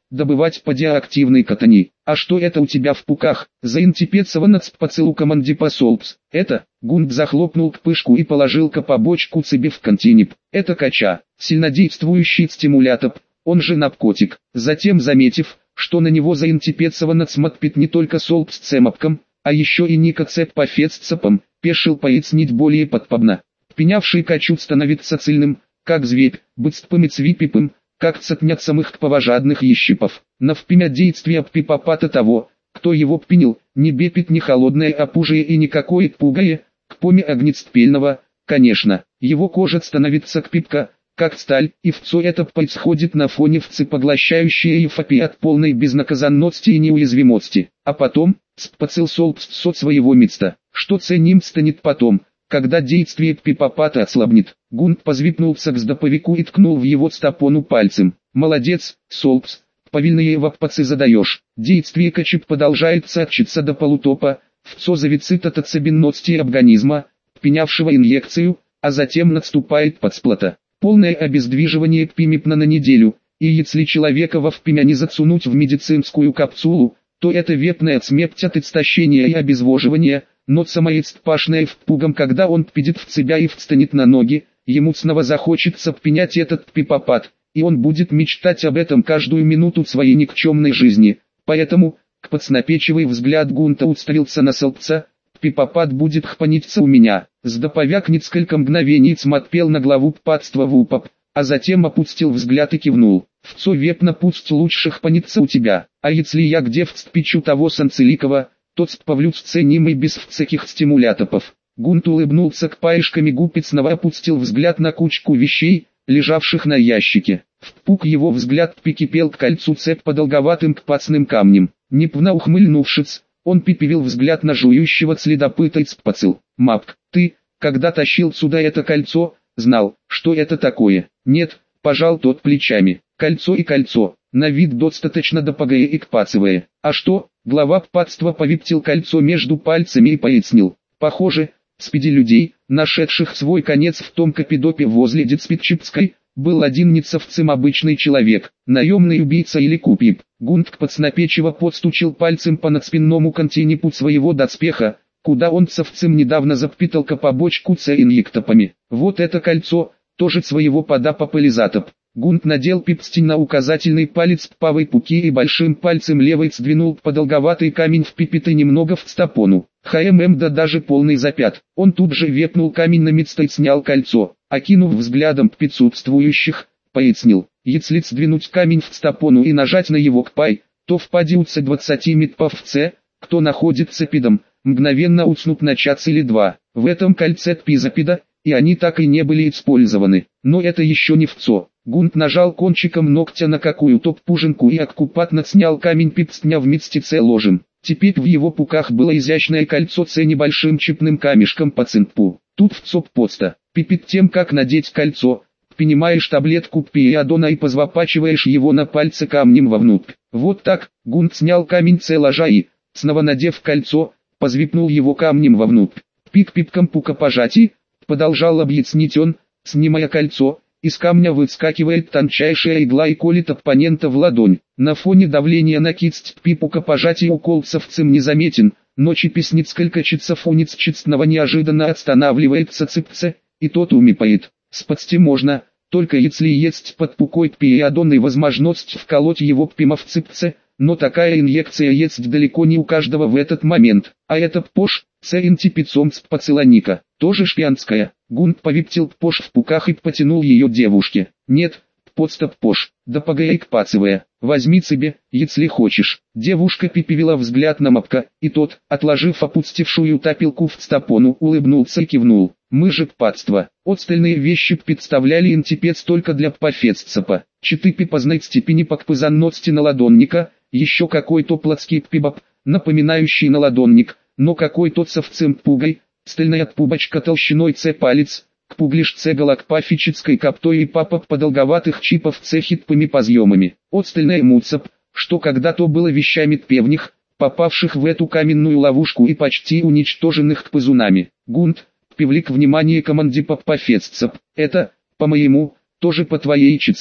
Speaker 1: добывать подиактивный катани. А что это у тебя в пуках? Заинтипецовано поцелу командипа Солпс. Это, Гунт захлопнул кпышку и положил побочку себе в континип. Это кача, сильнодействующий стимулятор, он же наркотик. Затем заметив, что на него заинтипецовано смотпит не только Солпс цемапком, а еще и Ника цеппофеццепом, пешил пояснить более подпобно. Пенявший качу становится цельным, как зверь, быстпым и цвипипым, как цепнят самых поважадных ещипов. Навпимя действия пипопата того, кто его пенил, не бепит ни холодное опужие и никакое пугае, к поме огнецпельного, конечно, его кожа становится к пипка, как сталь, и вцо это происходит на фоне поглощающей эйфопии от полной безнаказанности и неуязвимости, а потом, спацил Солпс от своего места, что ценим станет потом, когда действие пипопата ослабнет. Гунт позвипнулся к сдоповику и ткнул в его стопону пальцем. «Молодец, Солпс, повильные ваппацы задаешь. Действие качип продолжается отчиться до полутопа, вцо завицит от отцебенности организма, пенявшего инъекцию, а затем наступает подсплата. Полное обездвиживание пимипна на неделю, и если человека во впимя не засунуть в медицинскую капсулу, то это вепная смерть от истощения и обезвоживания, но самоест пашная впугом, когда он пидет в себя и встанет на ноги, ему снова захочется пенять этот пипопат, и он будет мечтать об этом каждую минуту своей никчемной жизни. Поэтому, к подснапечивый взгляд Гунта уставился на Солпца, пипопат будет хпаниться у меня. Сдоповяк несколько мгновений смотрел на главу падства вупоп, а затем опустил взгляд и кивнул. «Вцо вепна пусть лучше хпанится у тебя, а если я где вцпечу того Санцеликова, тот спавлюсь ценимый без всяких стимулятопов». Гунт улыбнулся к паишками губ и снова опустил взгляд на кучку вещей, лежавших на ящике. Впук его взгляд прикипел к кольцу цеп подолговатым кпацным камнем. Непвно ухмыльнувшись, он перевел взгляд на жующего следопыта и спацил. «Мапк, ты, когда тащил сюда это кольцо, знал, что это такое?» «Нет», пожал тот плечами. «Кольцо и кольцо, на вид достаточно допагое и кпацевое. А что?» Глава ппатства повиптил кольцо между пальцами и пояснил. «Похоже, среди людей, нашедших свой конец в том капидопе возле Децпитчипской, был один ницовцем обычный человек, наемный убийца или купип». Гунт подснапечиво подстучил пальцем по надспинному континипу своего доспеха, куда он цовцем недавно запитал побочку инъектопами. «Вот это кольцо, тоже своего подапопализатоп». Гунт надел пипстень на указательный палец правой пуки и большим пальцем левой сдвинул подолговатый камень в пипиты немного в стопону. Да даже полный запят. Он тут же вепнул камень на место и снял кольцо, окинув взглядом присутствующих, пояснил. Если сдвинуть камень в стопону и нажать на его кпай, то впадется 20 метпов в С, кто находится пидом, мгновенно уснут на час или два. В этом кольце пизапида, и они так и не были использованы. Но это еще не вцо. Гунт нажал кончиком ногтя на какую-то пужинку и аккупатно снял камень пипстня вместе с ложем. Теперь в его пуках было изящное кольцо с небольшим чипным камешком по цинпу. Тут вцоп поста. Перед тем как надеть кольцо, принимаешь таблетку пиадона и позвапачиваешь его на пальце камнем вовнутрь. Вот так, Гунт снял камень с ложа и, снова надев кольцо, позвипнул его камнем вовнутрь. Пик-пипком пукопожатий, продолжал объяснить он, снимая кольцо. Из камня выскакивает тончайшая игла и колет оппонента в ладонь. На фоне давления на кисть пипукопожатий укол совцем незаметен, но чипис несколько часов униц честного неожиданно останавливается цыпце, и тот умипает. Спасти можно, только если есть под пукой пиадон и возможность вколоть его пима в цыпце, но такая инъекция есть далеко не у каждого в этот момент. А это ппош, центипицом спацилоника, тоже шпианская. Гунт повиптил ппош в пуках и потянул ее девушке. «Нет, подста ппош, да погай кпацевая, возьми себе, если хочешь». Девушка перевела взгляд на Мапка, и тот, отложив опустевшую тапилку в стопону, улыбнулся и кивнул. «Мы же ппатство, остальные вещи представляли интипец только для ппофеццепа. Четыпи познать степени покпызанности наладонника, еще какой-то плотский ппибаб, напоминающий наладонник, но какой-то совцем пугой, стальная пубочка толщиной С палец, к пуглиш цегала к пафической каптой и папа подолговатых чипов цехитпами позъемами. Остальная муцап, что когда-то было вещами певних, попавших в эту каменную ловушку и почти уничтоженных пазунами. Гунт, привлек внимание командипа пафеццеп. Это, по-моему, тоже по твоей чести.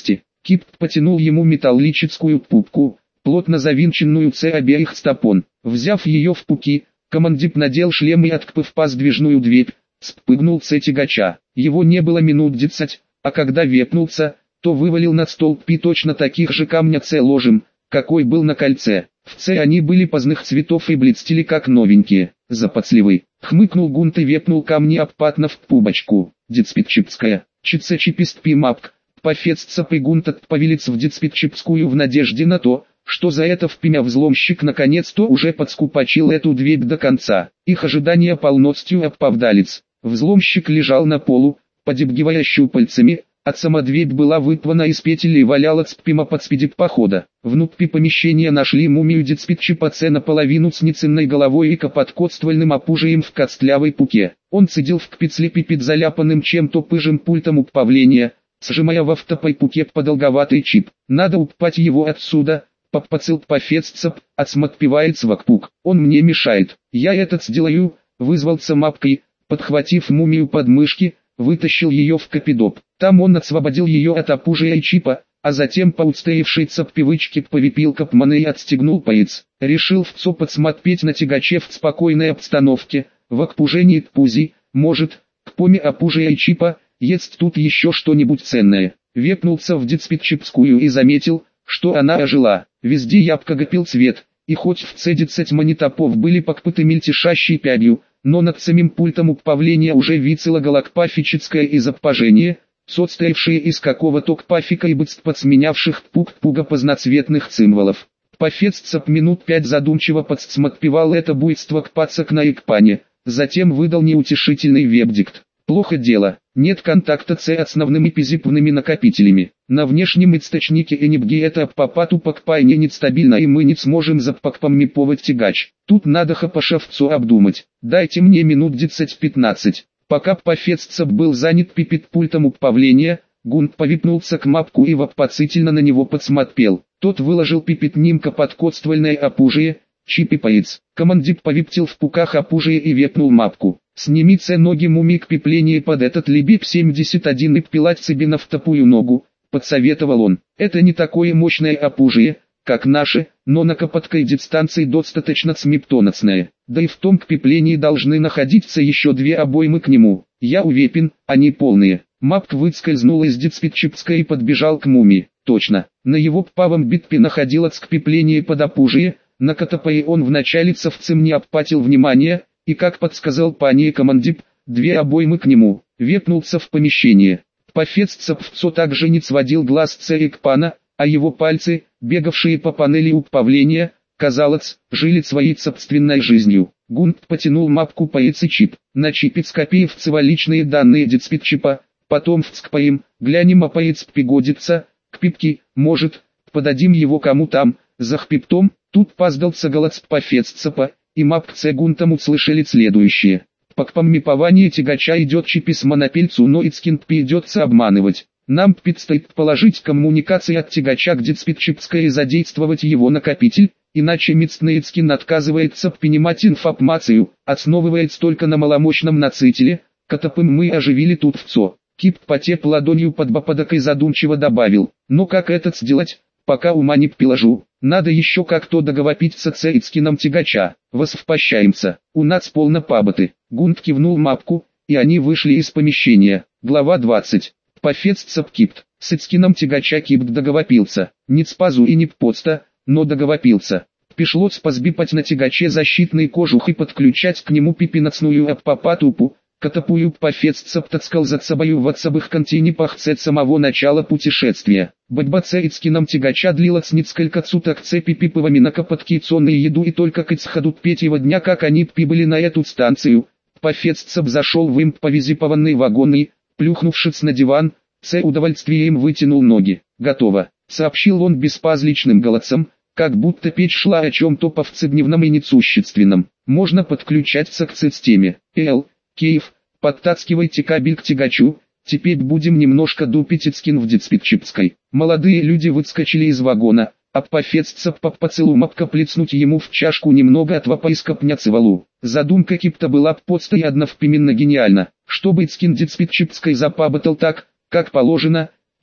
Speaker 1: Кипт потянул ему металлическую пупку, плотно завинченную с обеих стопон. Взяв ее в пуки, командип надел шлем и, открыв сдвижную дверь, спрыгнул с тягача. Его не было минут 10, а когда вепнулся, то вывалил на стол точно таких же камня ложем, какой был на кольце. В они были поздних цветов и блестели как новенькие. Запасливый, хмыкнул Гунт и вепнул камни обпатно в пубочку. Дицпитчипская, чипистпи мапк, пофестцап и Гунт повелец в Дицпитчипскую в надежде на то, что за это впрямь взломщик наконец-то уже подскупачил эту дверь до конца. Их ожидания полностью оправдались. Взломщик лежал на полу, подергивая щупальцами, а сама дверь была выпрана из петель и валялась прямо под спидик похода. Внутри помещения нашли мумию Дицпитчипаце наполовину с неценной головой и капоткоствольным опужием в костлявой пуке. Он сидел в кпицлепипит заляпанным чем-то пыжим пультом управления, сжимая в автопой пуке подолговатый чип. Надо упать его отсюда. Попацил пофестцап, отсматпивает свакпук. Он мне мешает. Я этот сделаю, вызвался мапкой, подхватив мумию под мышки, вытащил ее в капидоп. Там он освободил ее от опужия и чипа, а затем по устоявшейся привычке повипил капманы и отстегнул пояс. Решил подсмотреть на тягаче в спокойной обстановке, в окпужении тпузи, может, к поме опужия и чипа, есть тут еще что-нибудь ценное. Вепнулся в Дицпитчипскую и заметил, что она ожила. Везде ябко гопил цвет, и хоть в C10 монитопов были покпыты мельтешащей пядью, но над самим пультом управления уже висела галакпафическое изображение, состоявшее из какого-то кпафика и быстро сменявших пуга позноцветных символов. Пофестцап минут 5 задумчиво подсматривал это буйство кпацак на экпане, затем выдал неутешительный вебдикт. Плохо дело, нет контакта с основными пизипными накопителями. На внешнем источнике энергии это попату покпайне нестабильно и мы не сможем запакпаммиповать тягач. Тут надо хапашевцу обдумать. Дайте мне минут 10-15. Пока пофестцап был занят пультом управления, Гунт повипнулся к мапку и вопросительно на него подсмотрел. Тот выложил пипетнимка под кодствольное опужие, чип и пояс. Командип повиптил в пуках опужие и вепнул мапку. «Снимите ноги мумии к пиплению под этот либип-71 и пилать себе на втопую ногу», — подсоветовал он. «Это не такое мощное опужие, как наше, но на короткой дистанции достаточно смиптоносное. Да и в том к пиплению должны находиться еще 2 обоймы к нему. Я уверен, они полные». Мапк выскользнул из Дицпитчипской и подбежал к мумии. Точно, на его правом битпе находилось к пиплению под опужие, на которое он вначале совсем не обратил внимания, и, как подсказал пани командип, 2 обоймы к нему. Вепнулся в помещение. Пофестцапцо также не сводил глаз с экпана, а его пальцы, бегавшие по панели управления, казалось, жили своей собственной жизнью. Гунт потянул мапку пояс и чип. На чипе скопив циволичные данные Дицпитчипа, потом вскопаем, глянем, а пояс пригодится, к пипке, может, подадим его кому там, за хпиптом. Тут поздался голос пофестцапа, и мапк с Гунтом услышали следующее. По кпаммипование тягача идет чипис монопельцу, но Ицкин придется обманывать. Нам предстоит положить коммуникации от тягача к Дицпитчипской и задействовать его накопитель, иначе Мицкин отказывается принимать информацию, основываясь только на маломощном носителе, которым мы оживили тут вцо. Кип потеп ладонью под бападокой задумчиво добавил, но как это сделать, пока ума не приложу. Надо еще как-то договориться с Ицкином тягача. Восвпощаемся. У нас полно пабаты. Гунт кивнул мапку, и они вышли из помещения. Глава 20. Пофестцап Кипт. С Ицкином тягача Кипт договорился. Не спазу и не подста, но договорился. Пришлось позбипать на тягаче защитный кожух и подключать к нему пипинацную аппапатупу, которую пофестцап таскал за собою в отцабых континипах с самого начала путешествия. Борьба с Ицкином тягача длилась несколько суток цепи пиповыми на капоткийцонную еду, и только к исходу 3-го дня, как они прибыли на эту станцию, пофестцап зашел в импровизированный вагон и, плюхнувшись на диван, с удовольствием вытянул ноги. «Готово», — сообщил он беспазличным голосом, как будто печь шла о чем-то повседневном и несущественном. «Можно подключаться к системе. Киев, подтаскивайте кабель к тягачу, теперь будем немножко дупить Ицкин в Дицпитчипской». Молодые люди выскочили из вагона, а пофестцап по поцелумапка плеснуть ему в чашку немного отвапа из копняцевалу. Задумка Кипта была просто и одновременно гениальна. Чтобы Ицкин Дицпитчипской запаботал так, как положено,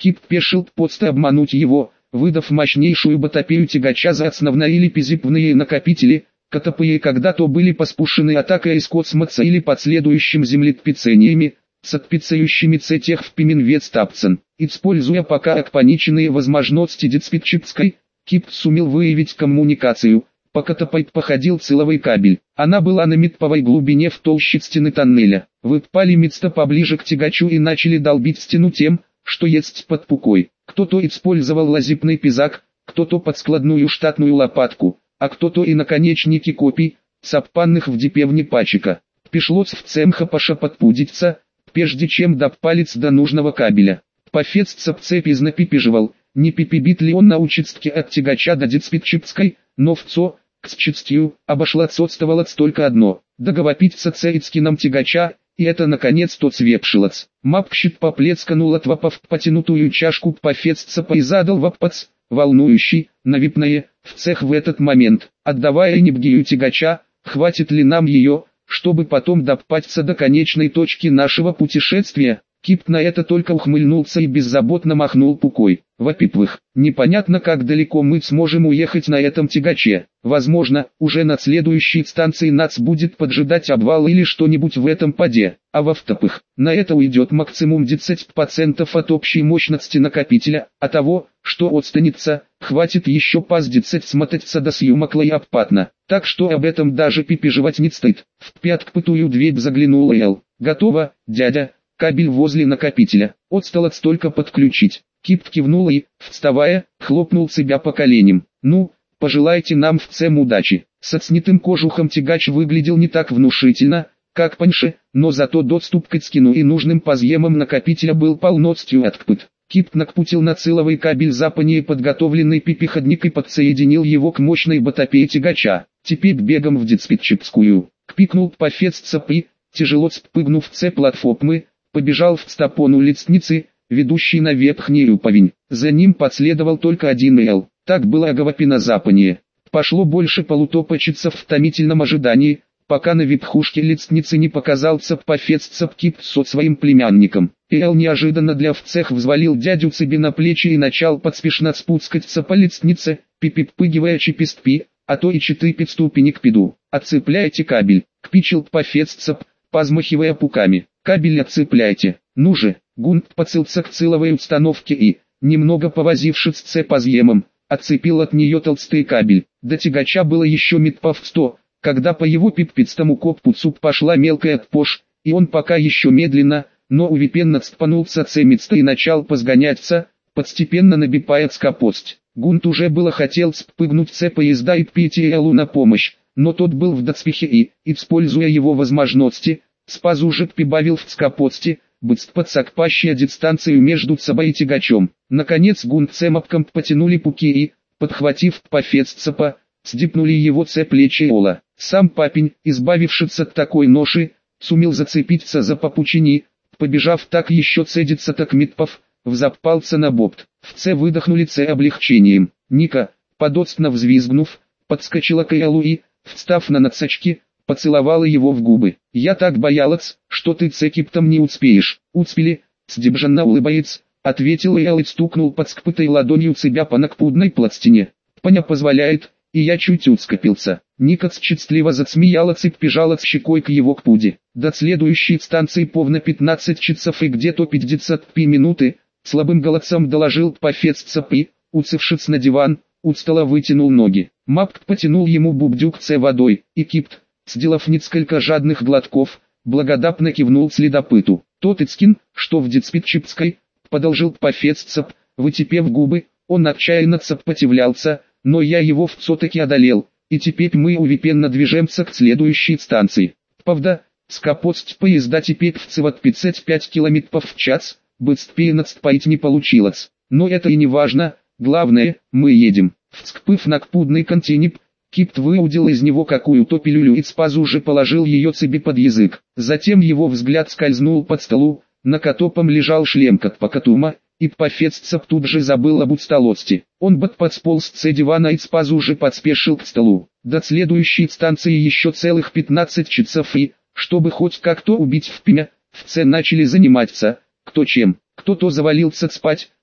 Speaker 1: Кип пешил подсто обмануть его, выдав мощнейшую батарею тягача за основные или пизипные накопители, которые когда-то были поспушены атакой из космоса или последующим землетрясениями, с отпицающими тех в Пименвец-Тапцен. Используя пока ограниченные возможности диспетчерской, Кип сумел выявить коммуникацию, пока топайт походил целовый кабель. Она была на метровой глубине в толще стены тоннеля. Выпали место поближе к тягачу и начали долбить стену тем, что есть под пукой. Кто-то использовал лазипный пизак, кто-то подскладную штатную лопатку, а кто-то и наконечники копий, сапанных в дипевне пачека. Пришлось в цемха пошапотпудиться, прежде чем допалец до нужного кабеля. Пофец цепцеп изнапипиживал, не пипибит ли он на участке от тягача до диспетчерской, но в ЦО, к счастью, обошлось отставалось только одно – договориться с Цейцкиным тягача, и это наконец-то свепшилось. Мапкщит поплесканул отвапав потянутую чашку пофеццепа и задал вапац, волнующий, навипное, в цех в этот момент, отдавая небгию тягача, хватит ли нам ее, чтобы потом допаться до конечной точки нашего путешествия. Кип на это только ухмыльнулся и беззаботно махнул пукой. Во-первых, непонятно, как далеко мы сможем уехать на этом тягаче. Возможно, уже на следующей станции нас будет поджидать обвал или что-нибудь в этом поде. А во-вторых, на это уйдет максимум 10% от общей мощности накопителя, а того, что останется, хватит еще пас 10 смотаться до съемок и обпатно. Так что об этом даже пипижевать не стоит. В пяткпытую дверь заглянула Эл. «Готово, дядя». Кабель возле накопителя. Осталось только подключить. Кип кивнул и, вставая, хлопнул себя по коленям. «Ну, пожелайте нам всем удачи». Со снятым кожухом тягач выглядел не так внушительно, как раньше, но зато доступ к скину и нужным подъемам накопителя был полностью открыт. Кип накпутил на целовый кабель западнее подготовленный пипиходник и подсоединил его к мощной батарее тягача. Теперь бегом в диспетчерскую. Кпикнул пофец цепи, тяжело спрыгнув с платформы, побежал в стопону лестницы, ведущей на верхний уровень. За ним последовал только один Эл. Так было оговопено западнее. Пошло больше полутопочиться в томительном ожидании, пока на верхушке лестницы не показался пофец Цепкип со своим племянником. Эл неожиданно для всех взвалил дядю себе на плечи и начал подспешно спускаться по лестнице, пипипыгивая чипистпи, а то и 4 ступени к пиду. «Отцепляйте кабель», — кпичил пофец Цеп, позмахивая пуками. «Кабель отцепляйте». «Ну же!» Гунт подцелся к целовой установке и, немного повозившись с подъемом, отцепил от нее толстый кабель. До тягача было еще метров 100, когда по его пиппицтому коппуцу пошла мелкая отпошь, и он пока еще медленно, но уверенно цпанулся цемицта и начал позгоняться, постепенно набипая скопость. Гунт уже было хотел спрыгнуть с поезда и прийти Элу на помощь, но тот был в доспехе и, используя его возможности, спазужек прибавил в скопости, быстро подсакпащая дистанцию между собой и тягачом. Наконец Гунт цемапком потянули пуки и, подхватив пофец цепа, сдипнули его плечи Ола. Сам папень, избавившись от такой ноши, сумел зацепиться за попучини, побежав так еще цедиться так метпов, взапался на бопт. В выдохнули облегчением. Ника, подостно взвизгнув, подскочила к Элу и, встав на носочки, поцеловала его в губы. «Я так боялась, что ты с Киптом не успеешь». «Успели», — сдержанно улыбается, ответил Эл и стукнул под скпытой ладонью себя по накпудной пластине. «Паня позволяет, и я чуть ускопился». Ника счастливо засмеялась и прижалась щекой к его кпуде. До следующей станции повно 15 часов и где-то 53 минуты, слабым голосом доложил пофец Цепи, уцевшись на диван, устало вытянул ноги. Мапк потянул ему бубдюк с водой, и Кипт, сделав несколько жадных глотков, благодатно кивнул следопыту. Тот Ицкин, что в диспетчерской, продолжил пофец Цеп, вытепев губы, он отчаянно сопротивлялся, но я его все-таки одолел, и теперь мы уверенно движемся к следующей станции. Правда, скопость поезда теперь в цеват 55 км в час, быстрее надстроить не получилось. Но это и не важно, главное, мы едем. Вскпыв накпудный контейнер, Кипт выудил из него какую-то пилюлю и спазу уже положил ее себе под язык. Затем его взгляд скользнул под столу, на котором лежал шлем Катпакатума, и пофец Цеп тут же забыл об усталости. Он подполз с дивана и спазу уже подспешил к столу. До следующей станции еще целых 15 часов и, чтобы хоть как-то убить в пимя, начали заниматься, кто чем. Кто-то завалился спать,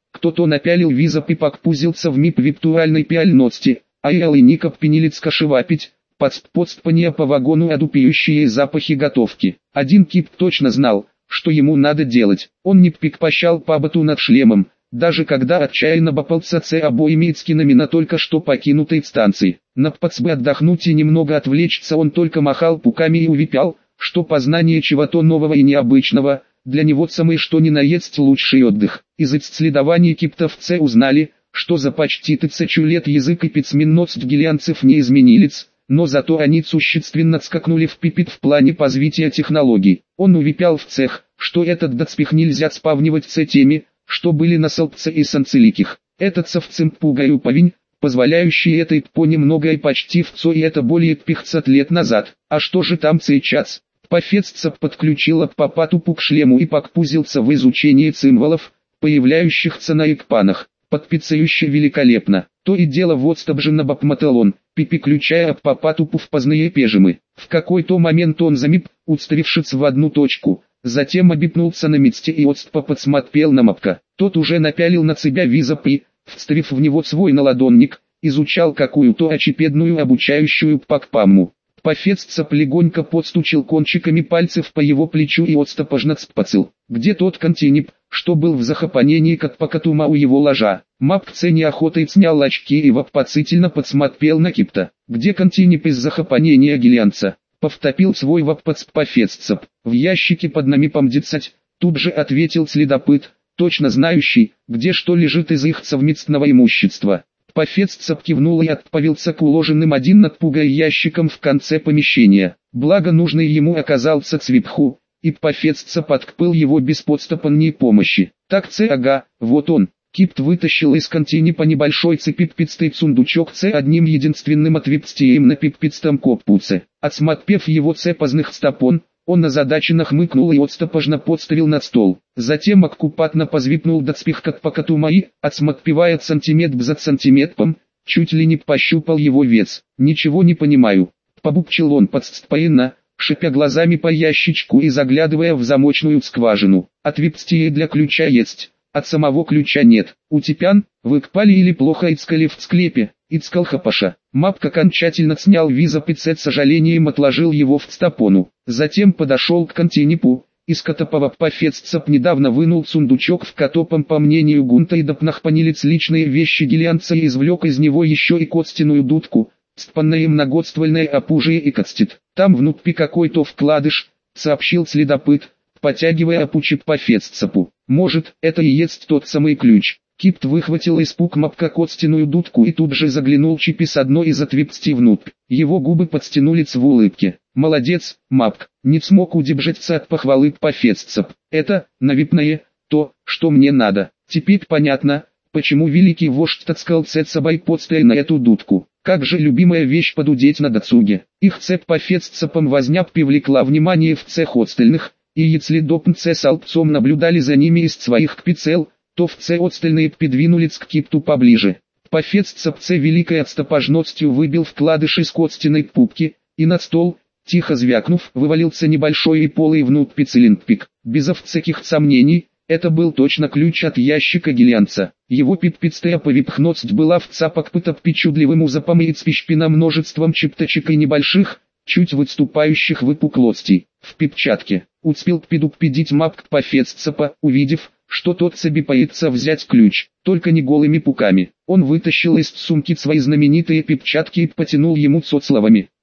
Speaker 1: кто-то напялил визоп и покпузился в мип виртуальной пиальности, а и никак пенилец кашевапить, подспания по вагону одупеющие запахи готовки. Один кип точно знал, что ему надо делать. Он не пикпощал пабату над шлемом, даже когда отчаянно бопался обоими скинами на только что покинутой станции. На пацбы отдохнуть и немного отвлечься он только махал пуками и увипял, что познание чего-то нового и необычного, для него самый что ни на есть лучший отдых. Из исследований киптовцы узнали, что за почти 1000 лет язык и письменность гелианцев не изменились, но зато они существенно скакнули в пипит в плане развития технологий. Он увипял в цех, что этот доспех нельзя спавнивать с теми, что были на солнце и санцеликих. Этот совцем пугаю повинь, позволяющий этой поне многое почти в цо и это более 500 лет назад. А что же там сейчас? Пофеццап подключила папатупу к шлему и покпузился в изучении символов, появляющихся на экпанах. Подпицающе великолепно. То и дело вот стабженно бапматалон, пипи-ключая папатупу в поздние пежимы. В какой-то момент он замип, уставившись в одну точку, затем обипнулся на месте и отстпа подсмотрел на мапка. Тот уже напялил на себя визоп и, вставив в него свой наладонник, изучал какую-то очепедную обучающую пакпамму. Пофеццап легонько подстучил кончиками пальцев по его плечу и отстопожно цпацил. Где тот континип, что был в захопанении как покатума у его ложа? Мапкце неохотой снял очки и вопоцительно подсмотрел на кипта. Где континип из захопанения гелианца? Повтопил свой вопоцпофеццап. В ящике под намипом 10, тут же ответил следопыт, точно знающий, где что лежит из их совместного имущества. Пофеццап кивнул и отправился к уложенным один над пугой ящиком в конце помещения. Благо нужный ему оказался цвипху, и Пофеццап откпыл его без подступанной помощи. Так ага, вот он. Кипт вытащил из континипа небольшой цепиппистый сундучок одним единственным отвипстием на пиппистом коппуце. Отсмотпев его поздных стопон, он озадаченно хмыкнул и отстопожно подставил на стол. Затем аккупатно позвипнул до цпих как покатума и, отсмотпевая сантиметр за сантиметром, чуть ли не пощупал его вес. «Ничего не понимаю», — побупчил он подстпоенно, шипя глазами по ящичку и заглядывая в замочную скважину. «Отвипстие для ключа есть, от самого ключа нет. У типян, выкпали или плохо ицкали в склепе?» Ицкал хапаша. Мапк окончательно снял визоп и с сожалением отложил его в стопону. Затем подошел к континипу, из котопова Пофеццап недавно вынул сундучок в котопом по мнению Гунта и допнахпанилец личные вещи гелианца и извлек из него еще и костяную дудку, спанное многоствольное опужие и костит. Там внутри какой-то вкладыш, сообщил следопыт, потягивая опучек Пофеццапу. Может, это и есть тот самый ключ. Кипт выхватил из пук мапка костяную дудку и тут же заглянул чипи с одной из отвипсти внутрь. Его губы подстянулись в улыбке. «Молодец, Мапк!» Не смог удержаться от похвалы Пофеццап. «Это, навипное, то, что мне надо. Теперь понятно, почему великий вождь таскал собой подстай на эту дудку. Как же любимая вещь подудеть на досуге». Их цепь Пофеццапом возня привлекла внимание в цех остальных, и если допнце с алпцом наблюдали за ними из своих кпицел, то в остальные подвинулись к кипту поближе. Пофеццап великой отстопожностью выбил вкладыш из костяной пупки, и на стол, тихо звякнув, вывалился небольшой и полый внутрь цилиндпик. Безо всяких сомнений, это был точно ключ от ящика гелианца. Его пиппистая повипхность была в цапок пытап причудливым узапом и цвищпина множеством чипточек и небольших, чуть выступающих выпуклостей. В пипчатке успел предупредить Мапк Пофеццапа, увидев, что тот себе боится взять ключ, только не голыми пуками. Он вытащил из сумки свои знаменитые пипчатки и потянул ему со словами: